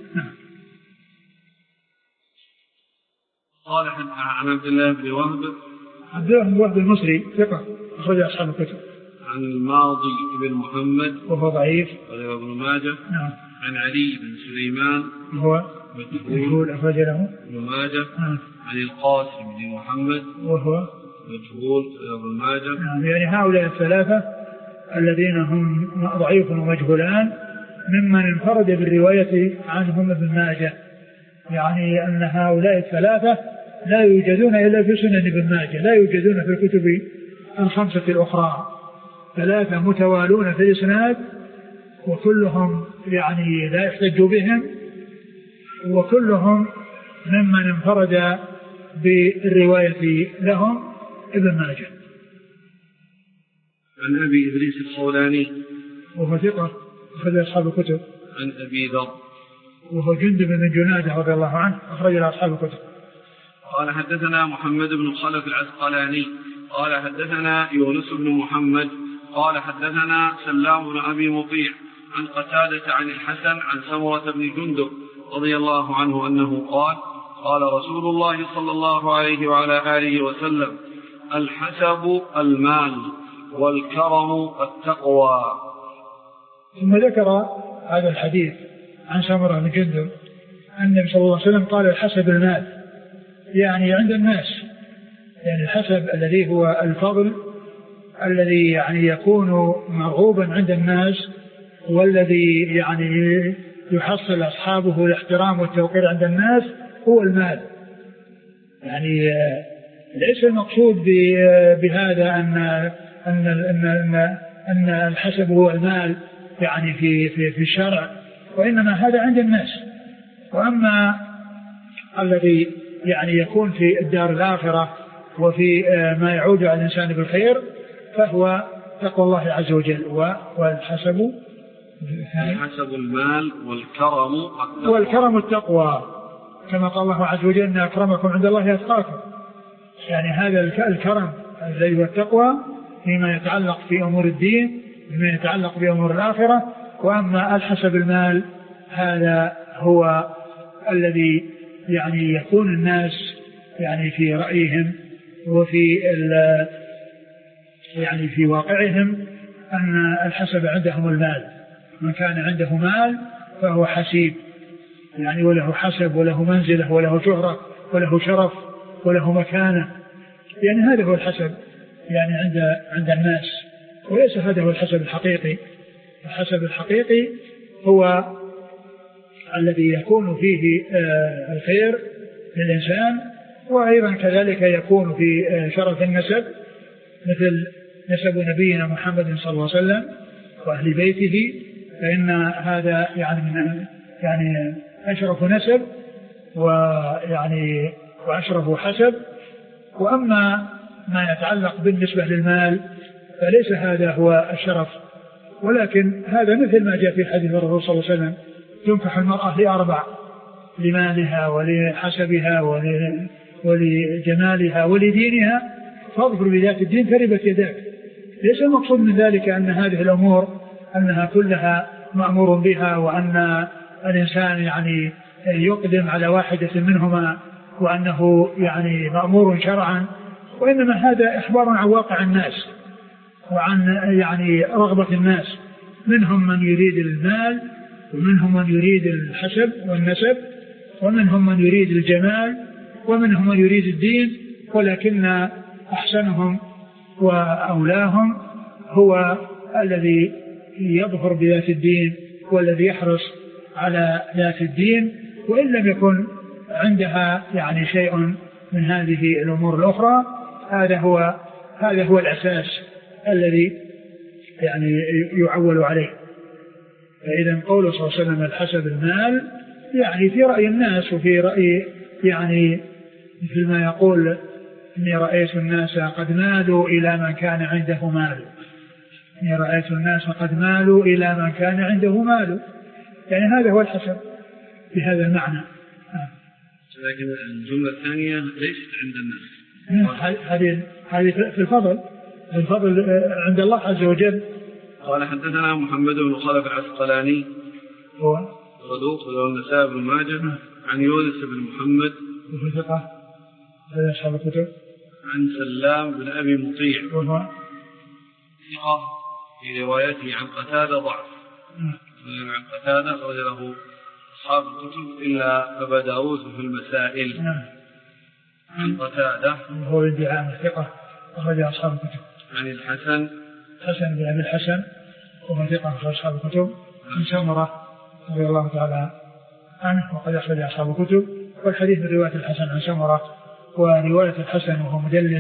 قال عن عبد الله بن وهب. عبد الله بن وهب المصري ثقة أخرج أصحاب الكتب. عن الماضي بن محمد وهو ضعيف وله ابن ماجه. نعم. عن علي بن سليمان وهو مجهول أخرج له ابن ماجه. عن القاسم بن محمد وهو مجهول ابن ماجه. نعم. يعني هؤلاء الثلاثة الذين هم ضعيف ومجهولان ممن انفرد بالرواية عنهم ابن ماجه، يعني أن هؤلاء الثلاثة لا يوجدون إلا في سنن ابن ماجه، لا يوجدون في الكتب الخمسة الأخرى. ثلاثة متوالون في الإسناد وكلهم يعني لا يحتج بهم، وكلهم ممن انفرد بالرواية لهم ابن ماجه. عن أبي إدريس الخولاني وهو ثقة أخرج أصحاب الكتب. عن أبي ذر وهو جندب بن جنادة رضي الله عنه أخرج أصحاب الكتب. قال حدثنا محمد بن خلف العسقلاني قال حدثنا يونس بن محمد قال حدثنا سلام بن أبي مطيع عن قتادة عن الحسن عن سمرة بن جندب رضي الله عنه أنه قال قال رسول الله صلى الله عليه وعلى آله وسلم الحسب المال والكرم التقوى. ثم ذكر هذا الحديث عن سمرة بن جندب أن النبي صلى الله عليه وسلم قال الحسب المال، يعني عند الناس، يعني الحسب الذي هو الفضل الذي يعني يكون مرغوبا عند الناس والذي يعني يحصل أصحابه الاحترام والتوقير عند الناس هو المال. يعني ليس المقصود بهذا أن الحسب هو المال يعني في الشرع، وإنما هذا عند الناس. وأما الذي يعني يكون في الدار الآخرة وفي ما يعود على الإنسان بالخير فهو تقوى الله عز وجل. والحسب الحسب المال والكرم والكرم التقوى، كما قال الله عز وجل إن أكرمكم عند الله أتقاكم. يعني هذا الكرم الذي هو التقوى فيما يتعلق في أمور الدين، فيما يتعلق بأمور الآخرة. وأما الحسب المال هذا هو الذي يعني يكون الناس يعني في رأيهم وفي يعني في واقعهم أن الحسب عندهم المال. من كان عنده مال فهو حسيب، يعني وله حسب وله منزلة وله شهرة وله شرف وله مكانة، يعني هذا هو الحسب يعني عند الناس، وليس هذا هو الحسب الحقيقي. الحسب الحقيقي هو الذي يكون فيه الخير للإنسان، وأيضا كذلك يكون في شرف النسب، مثل نسب نبينا محمد صلى الله عليه وسلم وأهل بيته، فإن هذا يعني أشرف نسب ويعني وأشرف حسب. وأما ما يتعلق بالنسبة للمال فليس هذا هو الشرف، ولكن هذا مثل ما جاء في حديث الرسول صلى الله عليه وسلم: تنكح المرأة لأربع: لمالها ولحسبها ولجمالها ولدينها، فاظفر بذات الدين تربت يداك. ليس المقصود من ذلك أن هذه الأمور أنها كلها مأمور بها، وأن الإنسان يعني يقدم على واحدة منهما وأنه يعني مأمور شرعا، وإنما هذا إخبار عن واقع الناس وعن يعني رغبة الناس. منهم من يريد المال، ومنهم من يريد الحسب والنسب، ومنهم من يريد الجمال، ومنهم من يريد الدين، ولكن أحسنهم وأولاهم هو الذي يظفر بذات الدين والذي يحرص على ذات الدين، وإن لم يكن عندها يعني شيء من هذه الأمور الأخرى. هذا هو الأساس الذي يعني يعول عليه. فإذا قوله صلى الله عليه وسلم الحسب المال، يعني في رأي الناس وفي رأي يعني مثل ما يقول: إني رأيت الناس قد مالوا إلى من كان عنده مال. إني رأيت الناس قد مالوا إلى من كان عنده مال، يعني هذا هو الحسب بهذا المعنى. لكن الجملة الثانية ليست عند الناس، هذه في الفضل عند الله عز وجل. قال حدثنا محمد بن خلف العسقلاني هو صدوق له النسائي بن ماجه عن يونس بن محمد وهو ثقة هذا أصحاب الكتب، عن سلام بن أبي مطيع وهو ثقة في روايته عن قتادة ضعف، عن قتادة أخرج له أصحاب الكتب إلا أبا داود في المسائل. عن قتادة وهو ادعاء ثقة أخرج أصحاب الكتب. عن الحسن بن أبي الحسن وهو ثقة أخرج أصحاب الكتب. عن سمرة رضي الله تعالى عنه وقد أخرج أصحاب الكتب. والحديث من رواية الحسن عن سمرة، ورواية الحسن وهو مدلس،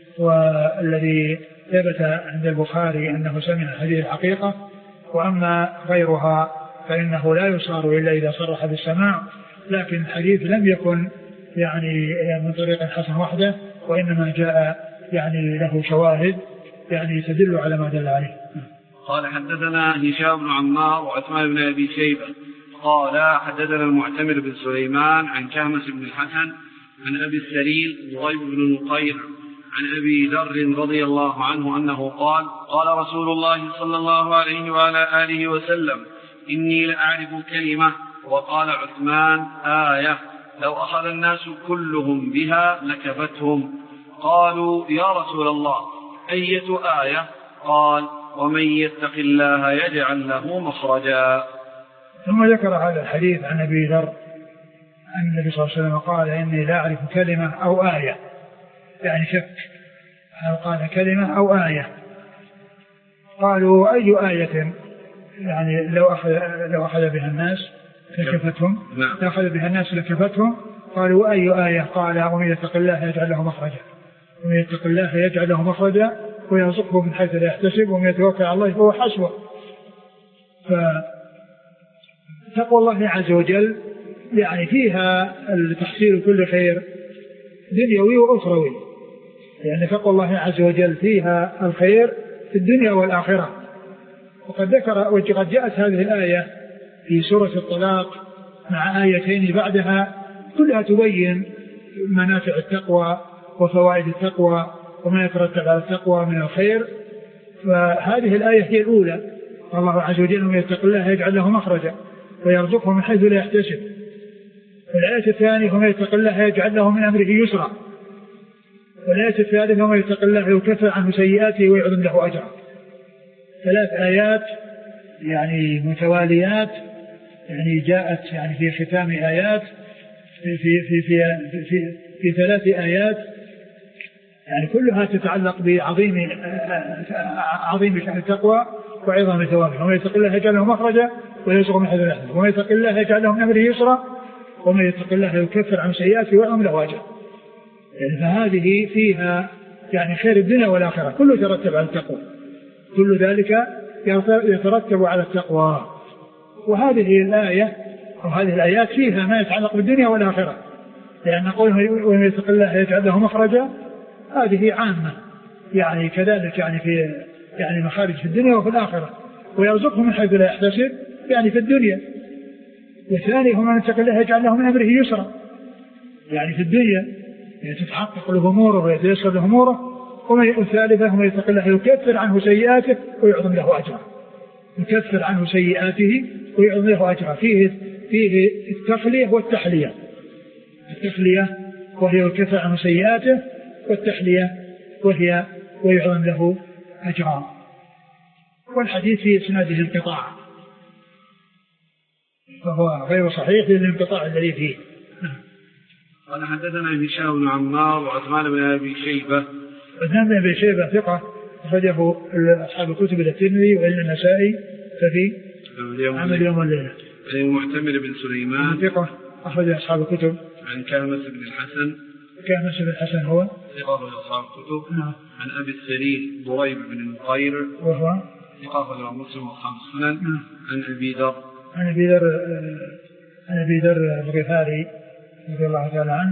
والذي ثبت عند البخاري أنه سمع الحديث الحقيقة. وأما غيرها فإنه لا يصار إلا إذا صرح بالسماع، لكن الحديث لم يكن يعني من طريق الحسن وحده، وإنما جاء يعني له شواهد يعني تدل على ما دل عليه. قال حدثنا هشام بن عمار وعثمان بن أبي شيبة قال حدثنا المعتمر بن سليمان عن كهمس بن الحسن عن أبي السليل وغيب بن نقير عن أبي ذر رضي الله عنه أنه قال: قال رسول الله صلى الله عليه وعلى آله وسلم: إني لأعرف كلمة. وقال عثمان: آية لو أخذ الناس كلهم بها لكفتهم. قالوا: يا رسول الله أية آية؟ قال: ومن يتق الله يجعل له مخرجا. ثم ذكر هذا الحديث عن أبي ذر أن النبي صلى الله عليه وسلم قال: إني لا أعرف كلمة أو آية، يعني شك هل قال كلمة أو آية. قالوا: أي آية؟ يعني لو أخذ بها الناس لكفتهم. لو أخذ بها الناس لكفتهم. قالوا: أي آية؟ قال: ومن يتق الله يجعل له مخرجا. ومن يتق الله يجعل له مخرجا ويرزقه من حيث لا يحتسب ومن يتوكل على الله فهو حسبه. فتقوى الله عز وجل يعني فيها تحصيل كل خير دنيوي وأخروي، يعني تقوى الله عز وجل فيها الخير في الدنيا والآخرة. وقد جاءت هذه الآية في سورة الطلاق مع آيتين بعدها كلها تبين منافع التقوى وفوائد التقوى وما يترتب على التقوى من الخير. فهذه الآية هي الأولى، الله عز وجل من يتق الله يجعل له مخرجا ويرزقه من حيث لا يحتسب. والآية الثانية ومن يتق الله يجعل له من أمره يسرا. والآية الثالثة ومن يتق الله يكفر عنه سيئاته ويعظم له أجرا. 3 آيات يعني متواليات، يعني جاءت يعني في ختام آيات في 3 آيات يعني كلها تتعلق بعظيم شأن التقوى وعظم ثوابه. ومن يتق الله يجعل له مخرجا ويرزقه من حيث لا يحتسب. ومن يتق الله يجعل له من أمره يسرا. ومن يتق الله يكفر عن سيئاته ويعظم له أجرا. يعني فهذه فيها يعني خير الدنيا والآخرة، كله يترتب على التقوى، كل ذلك يترتب على التقوى. وهذه الآية أو هذه الآيات فيها ما يتعلق بالدنيا والآخرة، لأن نقول ومن يتق الله يجعل له مخرجا هذه عامة، يعني كذلك يعني في يعني مخارج في الدنيا وفي الآخرة، ويرزقه من حيث لا يحتسب يعني في الدنيا. والثاني هو من يتق الله يجعل له من أمره يسرا، يعني في الدنيا يعني تتحقق له أموره ويتيسر له أموره. والثالثة ومن يتق الله يكفر عنه سيئاته ويعظم له أجرا. يكفر عنه سيئاته ويعظم له أجرا. فيه التخلية والتحلية. التخلية وهي يكفر عنه سيئاته، والتحلية وهي ويعظم له أجرا. والحديث في إسناده انقطاع، فهو غير صحيح للانقطاع الذي فيه. قال حدثنا هشام بن عمار وعثمان بن أبي شيبة. عثمان بن أبي شيبة ثقة أخرجه أصحاب الكتب الترمذي وإلا النسائي ففي عمل يوم والليلة. المعتمر بن سليمان ثقة أخرج أصحاب الكتب. عن كامس بن الحسن. كامس بن الحسن هو ثقة أخرج أصحاب الكتب. عن أبي السليل ضريب بن المطير وهو ثقة أخرج مسلم وأصحاب السنن. عن أبي ذر الغفاري رضي الله تعالى عنه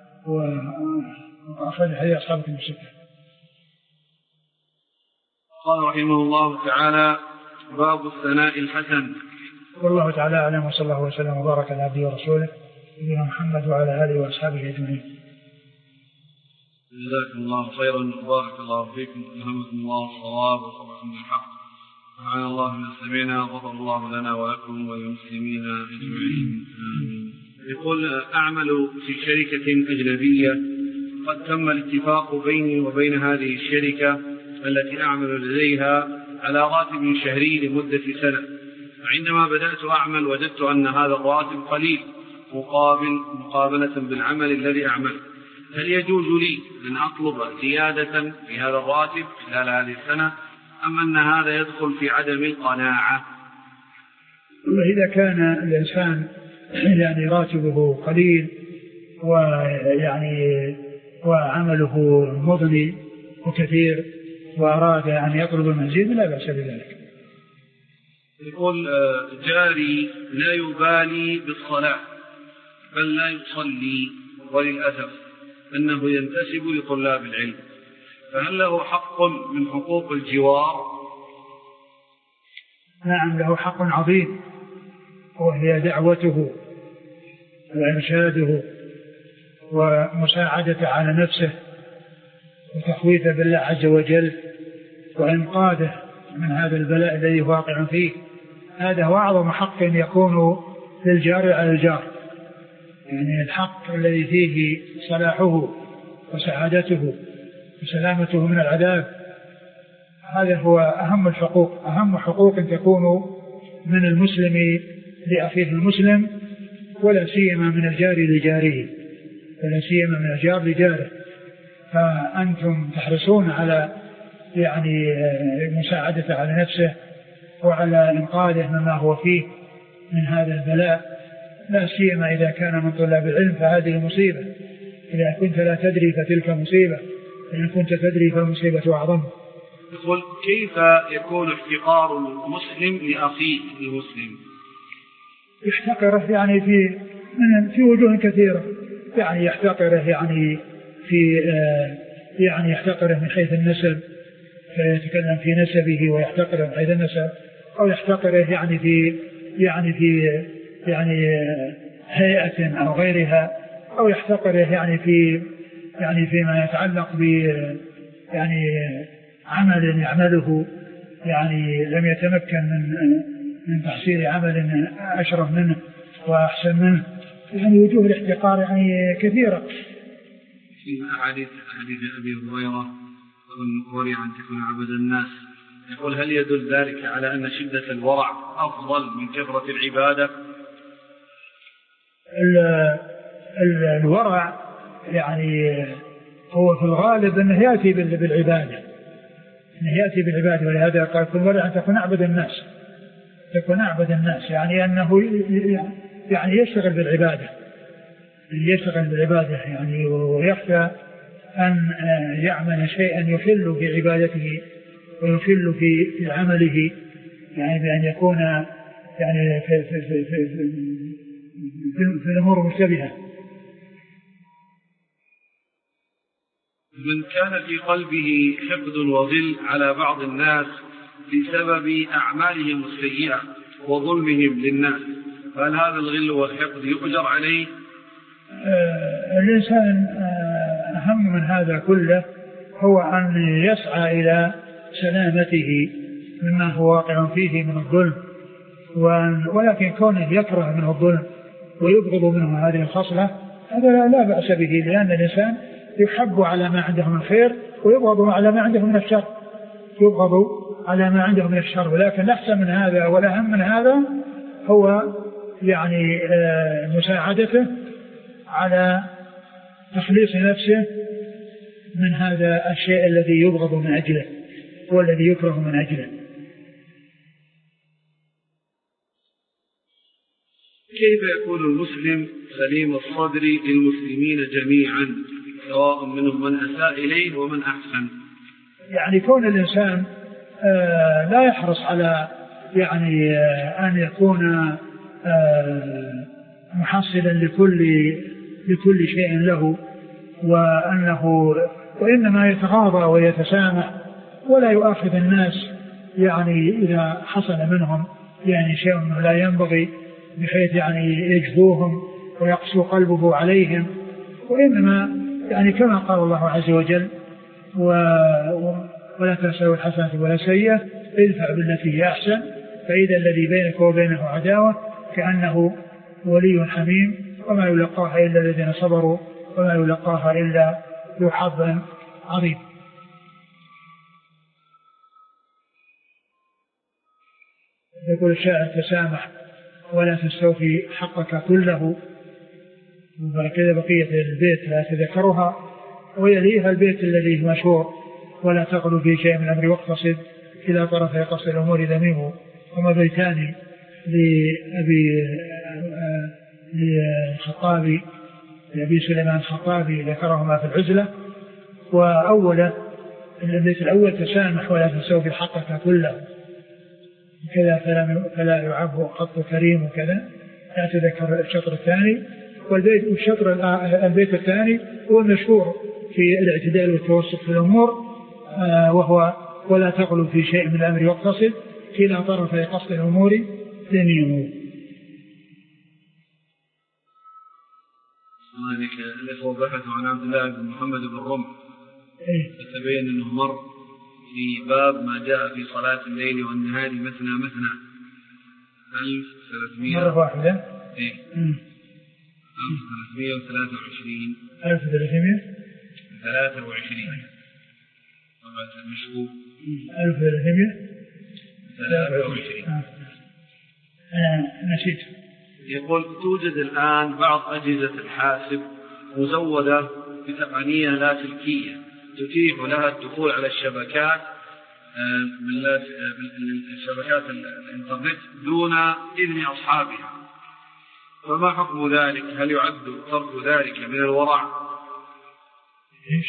وأخرج حديث أصحاب الكتب الستة. قال رحمه الله تعالى: باب الثناء الحسن. والله تعالى أعلم، وصلى الله وسلم وبارك على عبده ورسوله نبينا محمد وعلى آله وأصحابه أجمعين. جزاكم الله خيرا وبارك الله فيكم، ألهمكم الله الصواب وصبركم بالحق. سبحان الله من سمعنا، غفر الله لنا ولكم وللمسلمين أجمعين. يقول: أعمل في شركة أجنبية، قد تم الاتفاق بيني وبين هذه الشركة التي أعمل لديها على راتب شهري لمدة سنة. فعندما بدأت أعمل وجدت أن هذا الراتب قليل مقابلة بالعمل الذي أعمل. هل يجوز لي أن أطلب زيادة في هذا الراتب خلال هذه السنة، أم أن هذا يدخل في عدم القناعة؟ إذا كان الإنسان يعني راتبه قليل وعمله مضني وكثير وأراد أن يطلب المزيد لا بأس بذلك. يقول: جاري لا يبالي بالصلاة بل لا يصلي، وللأسف أنه ينتسب لطلاب العلم، فهل له حق من حقوق الجوار؟ نعم، له حق عظيم، وهي دعوته وإرشاده ومساعدته على نفسه وتخويفه بالله عز وجل وإنقاذه من هذا البلاء الذي واقع فيه. هذا هو أعظم حق يكون للجار على الجار، يعني الحق الذي فيه صلاحه وسعادته وسلامته من العذاب. هذا هو أهم الحقوق، أهم حقوق تكون من المسلم لأخيه المسلم، ولا سيما من الجار لجاره، ولا سيما من الجار لجاره. فأنتم تحرصون على يعني مساعدته على نفسه وعلى إنقاذه مما هو فيه من هذا البلاء، لا سيما إذا كان من طلاب العلم، فهذه مصيبة. إذا كنت لا تدري فتلك مصيبة، إن كنت تدري فالمصيبة أعظم. يقول: كيف يكون احتقار المسلم لأخيه المسلم؟ يحتقره يعني في وجوه كثيرة، يعني يحتقره يعني يعني يحتقره من حيث النسب، فيتكلم في نسبه ويحتقره من حيث النسب، أو يحتقره يعني هيئة أو غيرها، أو يحتقره فيما يتعلق ب عمل يعمله لم يتمكن من تحصيل عمل أشرف منه وأحسن منه. وجوه الاحتقار كثيرة. في حديث أبي هريرة ورع أن تكون عبد الناس، يقول هل يدل ذلك على أن شدة الورع أفضل من كثرة العبادة؟ الورع هو في الغالب أنه يأتي بالعبادة، ولهذا قال كن ورع أن تكون أعبد الناس، أنه يشتغل بالعبادة، ويخشى أن يعمل شيئا يخل في عبادته ويخل في عمله، بأن يكون في الأمور مشتبهة. من كان في قلبه حقد وغل على بعض الناس بسبب أعمالهم السيئة وظلمهم للناس، فهل هذا الغل والحقد يؤجر عليه؟ الإنسان أهم من هذا كله هو أن يسعى إلى سلامته مما هو واقع فيه من الظلم، ولكن كونه يكره منه الظلم ويبغض منه هذه الخصلة هذا لا بأس به، لأن الإنسان يحب على ما عنده من خير ويبغض على ما عنده من الشر، ولكن الأحسن من هذا والأهم من هذا هو مساعدته على تخليص نفسه من هذا الشيء الذي يبغض من أجله والذي يكره من أجله. كيف يكون المسلم سليم الصدر للمسلمين جميعا سواء منهم من أساء إليه ومن أحسن؟ كون الإنسان لا يحرص على أن يكون محصلا لكل شيء له، وإنما يتغاضى ويتسامح ولا يؤاخذ الناس إذا حصل منهم شيء لا ينبغي، بحيث يجفوهم ويقسو قلبه عليهم، وإنما كما قال الله عز وجل ولا تنسوا الحسنة ولا سيئة ادفع بالتي هي أحسن فإذا الذي بينك وبينه عداوة كأنه ولي حميم وما يلقاها إلا الذين صبروا وما يلقاها إلا ذو حظ عظيم. يقول الشاعر تسامح ولا تستوفي حقك كله، وكذا بقية البيت لا تذكرها، ويليها البيت الذي مشهور ولا تغلو في شيء من الأمر واقتصد إلى طرفي قصد الأمور ذميم، وما بيتان لأبي سليمان الخطابي ذكرهما في العزلة، وأوله البيت الأول تسامح ولا تستوفي حقك كله كذا فلا يعب قط كريم وكذا، لا تذكر الشطر الثاني. البيت الثاني هو المشهور في الاعتدال والتوسط في الأمور، وهو ولا تغلو في شيء من الأمر واقتصد كلا طرفي قصد الأمور ذميم. الإخوة بحثوا عن عبد الله بن محمد بن رمح، فتبين أنه مر في باب ما جاء في صلاة الليل والنهار مثنى 1300 مرة واحدة 1323 طبعا المشهور 1323. أنا نسيت. يقول توجد الآن بعض أجهزة الحاسب مزودة بتقنية لاسلكية تتيح لها الدخول على الشبكات شبكات الإنترنت دون إذن أصحابها، فما حكم ذلك؟ هل يعد ترك ذلك من الورع؟ إيش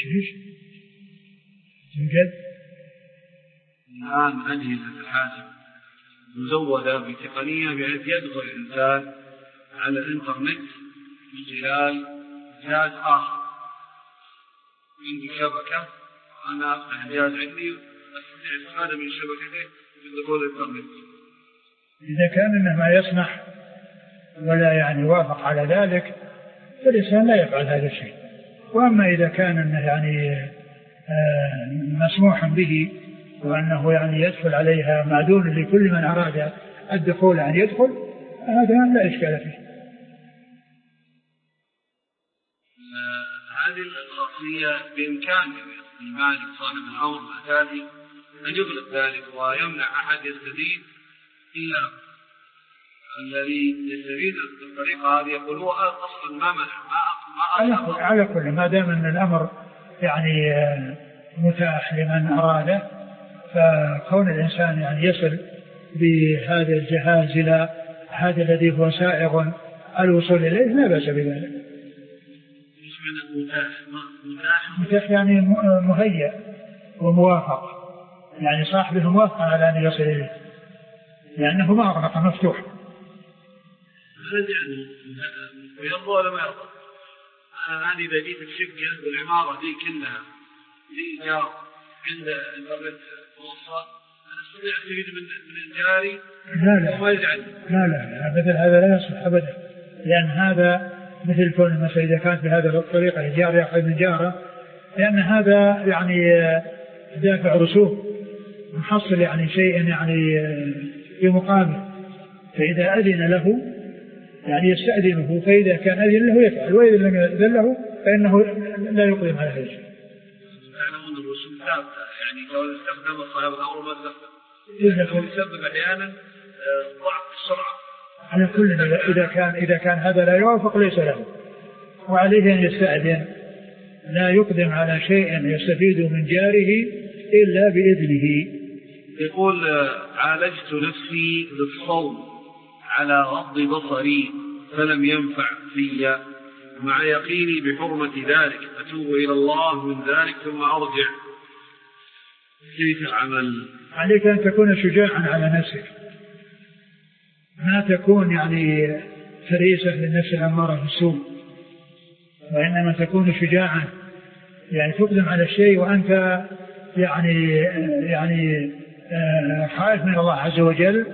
الآن أجهزة الحاسب مزودة بتقنية بحيث يدخل الإنسان على الإنترنت من خلال جهاز آخر. عندي شبكة أنا أفتح جهاز عندي أستطيع الاستفادة من شبكته في دخول الإنترنت، إذا كان إنه ما يسمح ولا يعني وافق على ذلك فالإنسان لا يفعل هذا الشيء. وأما إذا كان إنه يعني مسموح به وأنه يعني يدخل عليها معدون لكل من أراد الدخول أن يدخل، هذا لا إشكال فيه. هذه الخاصية بإمكان المالك صاحب الأمر الثاني أن يغلق ذلك ويمنع أحد يستفيد إلا الذي يستفيد بالطريقة هذه يقول هو أصلا ما منع على كل ما دام أن الأمر يعني متاح لمن أراده، فكون الإنسان يعني يصل بهذا الجهاز إلى هذا الذي هو سائغ الوصول إليه لا بأس بذلك. متاح يعني مهيأ وموافق، يعني صاحبه موافق على أن يصل إليه لأنه ما أغلق مفتوح. ويرضى ولا ما يرضى؟ أنا إذا جيت الشقة والعمارة دي كلها لي جار عند البرد والوصال أنا أستطيع أستفيد من جاري وما يزعل؟ لا أبدا، هذا لا يصح أبدا، لأن هذا مثل كون مثلا إذا كانت بهذه الطريقة الجار يأخذ من جاره، لأن هذا يعني دافع رسوم محصل يعني شيء يعني في مقابل، فإذا أذن له يعني يستأذنه، فإذا كان أذن له يفعل، وإذا لم يأذن له فإنه لا يقدم على هذا الشيء. يعلمون الرسوم ثابتة، يعني لو استخدم صاحب الأمر ما استخدم يسبب أحيانا ضعف السرعة. على كل إذا كان هذا لا يوافق ليس له، وعليه أن يستأذن، لا يقدم على شيء يستفيد من جاره إلا بإذنه. يقول عالجت نفسي بالصوم على غض بصري فلم ينفع في، مع يقيني بحرمة ذلك أتوب إلى الله من ذلك ثم أرجع، كيف العمل؟ عليك أن تكون شجاعا على نفسك، ما تكون يعني فريسة للنفس الأمارة بالسوء، وإنما تكون شجاعا، يعني تقدم على الشيء وأنت يعني خائف من الله عز وجل،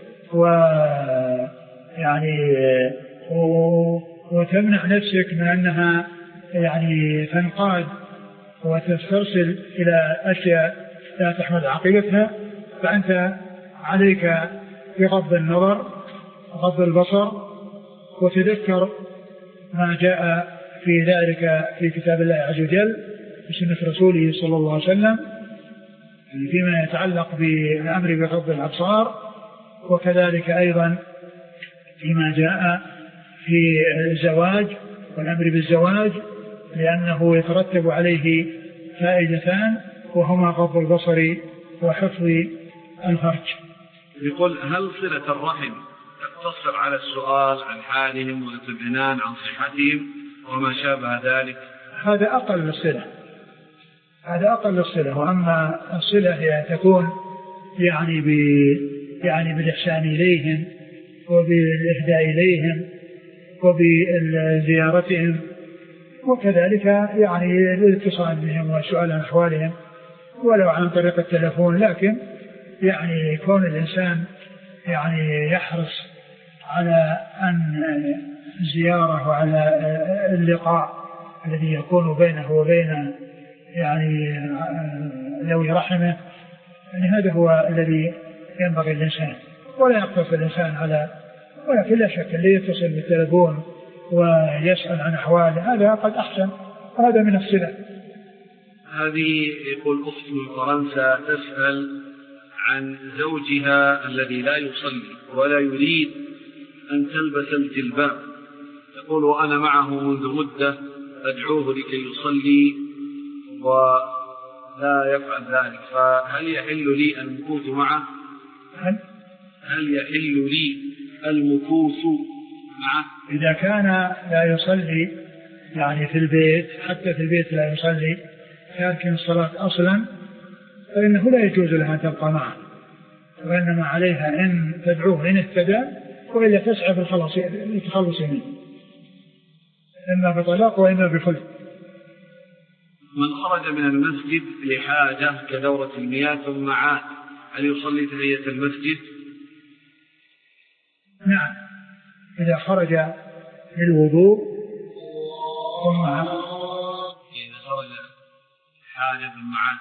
وتمنع نفسك من أنها يعني تنقاد وتسترسل إلى أشياء لا تحمد عاقبتها، فأنت عليك بغض النظر، غض البصر، وتذكر ما جاء في ذلك في كتاب الله عز وجل وسنة رسوله صلى الله عليه وسلم فيما يتعلق بالأمر بغض الأبصار، وكذلك أيضا فيما جاء في الزواج والأمر بالزواج، لأنه يترتب عليه فائدتان وهما غض البصر وحفظ الفرج. يقول هل صلة الرحم تقتصر على السؤال عن حالهم والاطمئنان عن صحتهم وما شابه ذلك؟ هذا أقل الصلة، وأما الصلة هي تكون يعني بالإحسان إليهم وبالإهداء إليهم وبزيارتهم، وكذلك يعني الاتصال بهم والسؤال عن أحوالهم ولو عن طريق التلفون، لكن يعني كون الإنسان يعني يحرص على أن الزيارة وعلى اللقاء الذي يكون بينه وبين يعني ذوي رحمه، يعني هذا هو الذي ينبغي الإنسان، ولا يقتصر الإنسان على، ولكن لا شك اللي يتصل بالتلفون ويسأل عن أحواله هذا قد أحسن، وهذا من الصلة. هذه يقول أخت من فرنسا تسأل عن زوجها الذي لا يصلي ولا يريد أن تلبس الجلباب، تقول وأنا معه منذ مدة أدعوه لكي يصلي ولا يفعل ذلك، فهل يحل لي المكوث معه؟ هل يحل لي المكوث معه؟ إذا كان لا يصلي يعني في البيت، حتى في البيت لا يصلي تارك الصلاة أصلا، فإنه لا يجوز لها أن تبقى معه، وإنما عليها أن تدعوه إن اهتدى، وإلا تسعى في التخلص منه، إما بطلاق وإما بخلع. من خرج من المسجد لحاجة كدورة المياه ثم عاد هل يصلي تحية المسجد؟ نعم إذا خرج للوضوء ثم إذا خرج حاجة معه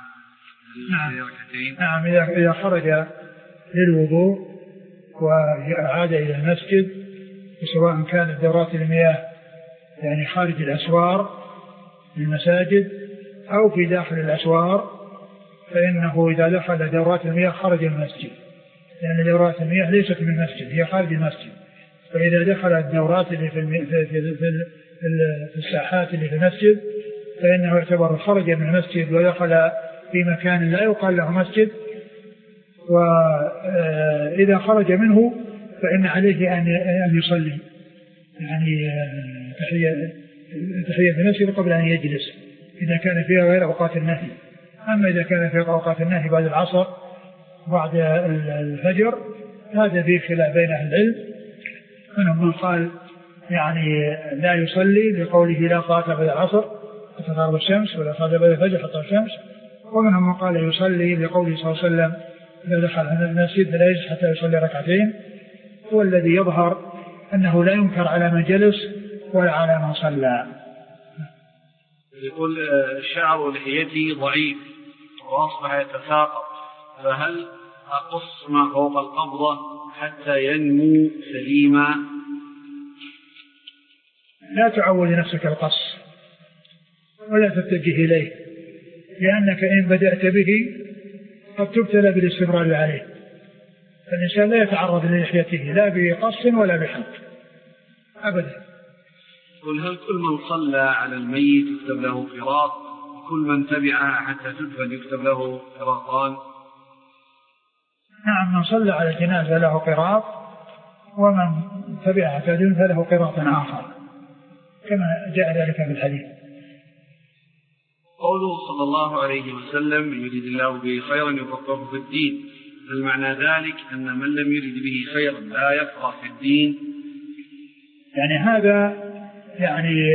نعم إذا خرج للوضوء وعاد إلى المسجد، سواء كانت دورات المياه يعني خارج الأسوار للمساجد أو في داخل الأسوار، فإنه إذا دخل دورات المياه خرج المسجد، لأن دورات المياه ليست من المسجد، هي خارج المسجد. فإذا دخل الدورات اللي في الساحات اللي في المسجد فإنه يعتبر خرج من المسجد ودخل في مكان لا يقال له مسجد. وإذا خرج منه فإن عليه أن يصلي يعني تحية المسجد قبل أن يجلس إذا كان فيها غير أوقات النهي. أما إذا كان في أوقات النهي بعد العصر بعد الفجر هذا فيه خلاف بين أهل العلم، منهم من قال يعني لا يصلي لقوله لا صلاة بعد العصر حتى تغرب الشمس ولا صلاة بعد الفجر حتى الشمس، ومنهم من قال يصلي لقوله صلى الله عليه وسلم إذا دخل المسجد فلا يجلس حتى يصلي ركعتين. والذي يظهر أنه لا ينكر على من جلس ولا على من صلى. يقول شعر لحيتي ضعيف وأصبح يتساقط، فهل أقص ما فوق القبضة حتى ينمو سليما؟ لا تعود نفسك القص ولا تتجه إليه، لأنك إن بدأت به قد تبتلى بالاستمرار عليه. فالإنسان لا يتعرض للحيته لا بقص ولا بحلق أبدا. قل هل كل من صلى على الميت يكتب له قراط وكل من تبعه حتى تدفن يكتب له قراطان؟ نعم، من صلى على الجنازة له قراط ومن تبعه حتى تدفن فله قراط آخر كما جاء ذلك في الحديث. قوله صلى الله عليه وسلم يريد الله به خيرا يفقهه في الدين، هل معنى ذلك أن من لم يرد به خيرا لا يفقه في الدين؟ يعني هذا يعني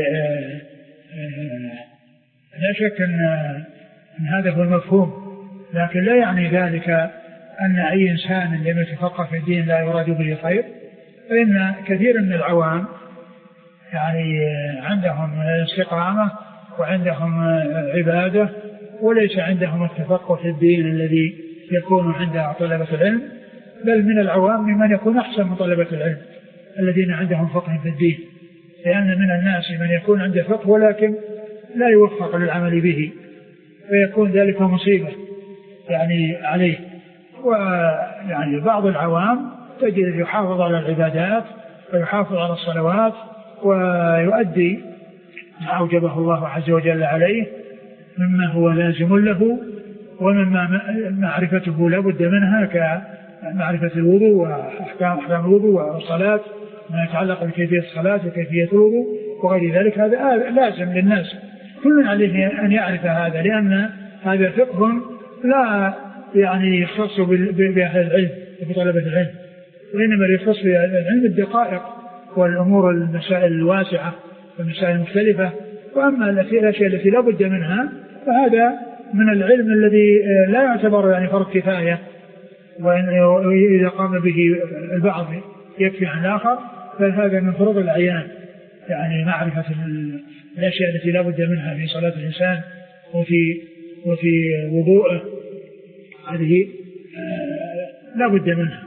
لا شك أن هذا هو المفهوم، لكن لا يعني ذلك أن أي إنسان لم يتفقه في الدين لا يراد به خير. فإن كثير من العوام يعني عندهم الاستقامة وعندهم عبادة وليس عندهم التفقه في الدين الذي يكون عند طلبة العلم، بل من العوام من يكون أحسن من طلبة العلم الذين عندهم فقه في الدين، لأن من الناس من يكون عنده فقه ولكن لا يوفق للعمل به فيكون ذلك مصيبة يعني عليه. ويعني بعض العوام تجد يحافظ على العبادات ويحافظ على الصلوات ويؤدي ما أوجبه الله عز وجل عليه مما هو لازم له ومما معرفته لا بد منها كمعرفة الوضوء وأحكام الوضوء والصلاة ما يتعلق بكيفية الصلاة وكيفية الوضوء وغير ذلك. هذا لازم للناس، كل عليه أن يعرف هذا، لأن هذا فقه لا يعني يختص بأهل العلم وبطلبة العلم، وإنما يختص بأهل العلم الدقائق والأمور المسائل الواسعة والمسائل المختلفة. وأما الأشياء التي لا بد منها فهذا من العلم الذي لا يعتبر يعني فرض كفاية، وإذا قام به البعض يكفي عن الآخر، فهذا من فروض الأعيان، يعني معرفة الأشياء التي لا بد منها في صلاة الإنسان وفي وضوءه، هذه لا بد منها.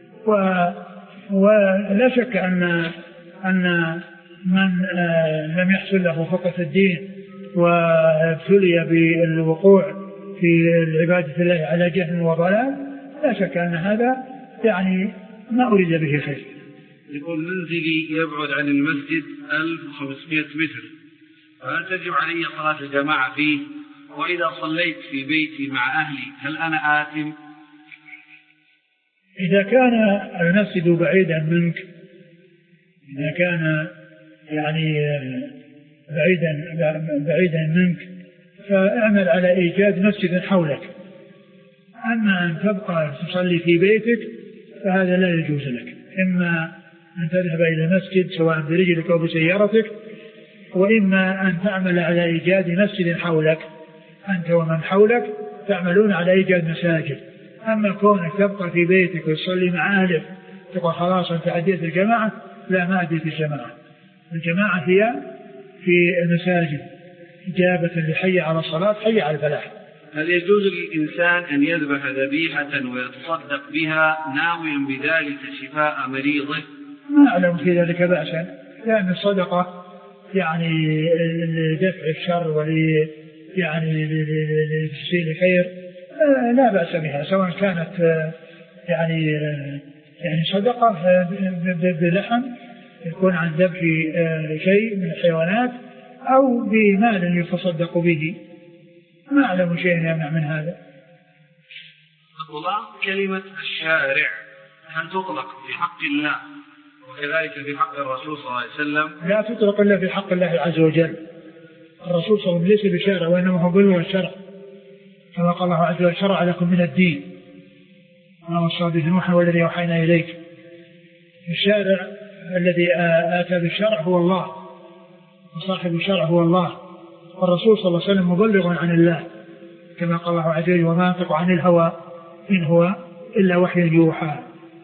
ولا شك أن من لم يحصل له فقه في الدين وابتلي بالوقوع في العبادة الله على جهل وضلال لا شك أن هذا يعني ما أريد به خير. يقول منزلي يبعد عن المسجد 1500 متر، فهل تجب علي صلاة الجماعة فيه؟ وإذا صليت في بيتي مع أهلي هل أنا آثم؟ إذا كان المسجد بعيدا منك، إذا كان يعني بعيدا منك فاعمل على إيجاد مسجد حولك. أما أن تبقى تصلي في بيتك فهذا لا يجوز لك، إما أن تذهب إلى المسجد سواء برجلك أو بسيارتك، وإما أن تعمل على إيجاد مسجد حولك، أنت ومن حولك تعملون على إيجاد مساجد. أما كونك تبقى في بيتك وتصلي مع أهلك تقول خلاص أنت أديت الجماعة، لا ما أديت الجماعة. الجماعة هي في المساجد إجابة لحي على الصلاة حي على الفلاح. هل يجوز للإنسان أن يذبح ذبيحة ويتصدق بها ناويا بذلك شفاء مريضه؟ ما أعلم في ذلك بأسا، لأن الصدقة يعني لدفع الشر يعني لتحصيل خير لا بأس بها، سواء كانت يعني صدقة بلحم يكون عن ذبح شيء من الحيوانات أو بمال يتصدق به، ما أعلم شيء يمنع من هذا. إطلاق كلمة الشارع هل تطلق في حق الله وكذلك في حق الرسول صلى الله عليه وسلم؟ لا تطلق إلا في حق الله عز وجل. الرسول صلى الله عليه وسلم ليس بشارع وإنما هو بلوغ الشرع، كما قال الله عز وجل شرع لكم من الدين ما وصى به نوح والذي أوحينا إليك. الشارع الذي آتى بالشرع هو الله، وصاحب الشرع هو الله، والرسول صلى الله عليه وسلم مبلغ عن الله، كما قال الله عز وجل وما ينطق عن الهوى إن هو إلا وحي يوحى.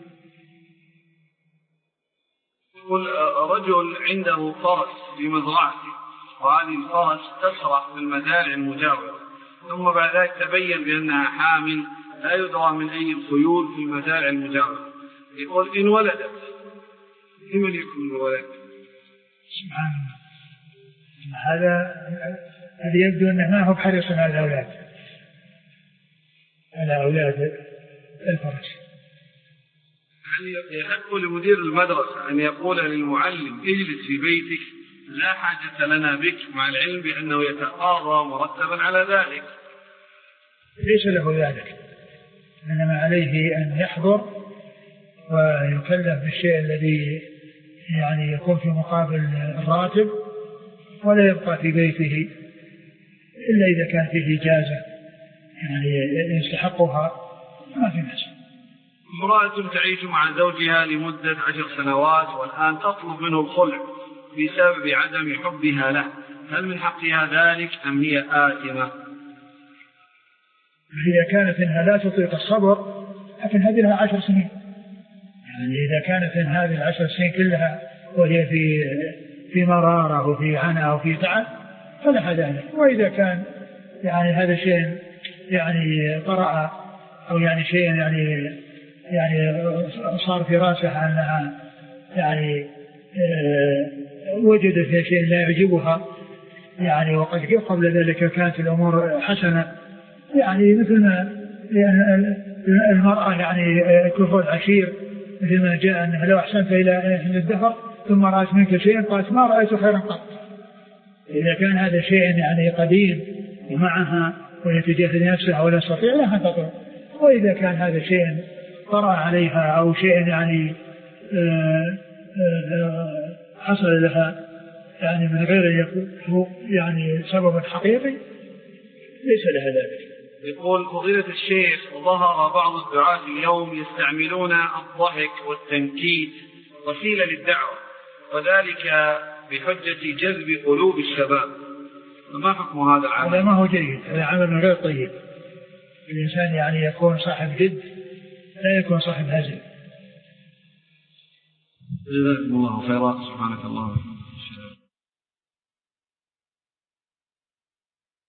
يقول رجل عنده فرس في مزرعته، وهذه الفرس تسرح في المزارع المجاورة، ثم بعد ذلك تبين بأنها حامل لا يدرى من أي الخيول في المزارع المجاورة. يقول إن ولدت لمن يكون الولد؟ سبحان الله، هذا يبدو أنه ما هو حريص على الأولاد، على أولاد الفرس. هل يحق لمدير المدرسة أن يقول للمعلم اجلس في بيتك لا حاجة لنا بك، مع العلم بأنه يتقاضى مرتبا على ذلك؟ ليس له ذلك، إنما عليه أن يحضر ويكلف بالشيء الذي يعني يكون في مقابل الراتب، ولا يبقى في بيته إلا إذا كان فيه إجازة يعني يستحقها، ما في ناس. امرأة تعيش مع زوجها لمدة 10 سنوات والآن تطلب منه الخلع بسبب عدم حبها له، هل من حقها ذلك أم هي آثمة؟ إذا كانت إنها لا تطيق الصبر لكن هذه لها 10 سنين، يعني إذا كانت إن هذه 10 سنين كلها وهي في مرارة وفي عناء وفي تعب فلها ذلك. وإذا كان يعني هذا شيء يعني طرأ أو يعني شيء يعني صار في راسها أنها يعني وجدت في شيء لا يعجبها يعني، وقد قبل ذلك كانت الأمور حسنة، يعني مثل ما المرأة يعني كفر العشير، مثل ما جاء أنها لو أحسنت إلى الدهر ثم رأت منك شيئا قالت ما رأيت خيرا قط. إذا كان هذا شيء يعني قديم ومعها ويتجاهل نفسها ولا يستطيع لها تطلب، وإذا كان هذا شيء طرأ عليها أو شيء يعني حصل لها يعني من غير يعني سبب حقيقي ليس لها ذلك. يقول فضيلة الشيخ ظهر بعض الدعاة اليوم يستعملون الضحك والتنكيت وسيلة للدعوة، وذلك بحجة جذب قلوب الشباب، فما حكم هذا العمل؟ هذا ما هو جيد، هذا عمل غير طيب. الإنسان يعني يكون صاحب جد لا يكون صاحب هزل. جزاكم الله خيرا، سبحانك اللهم.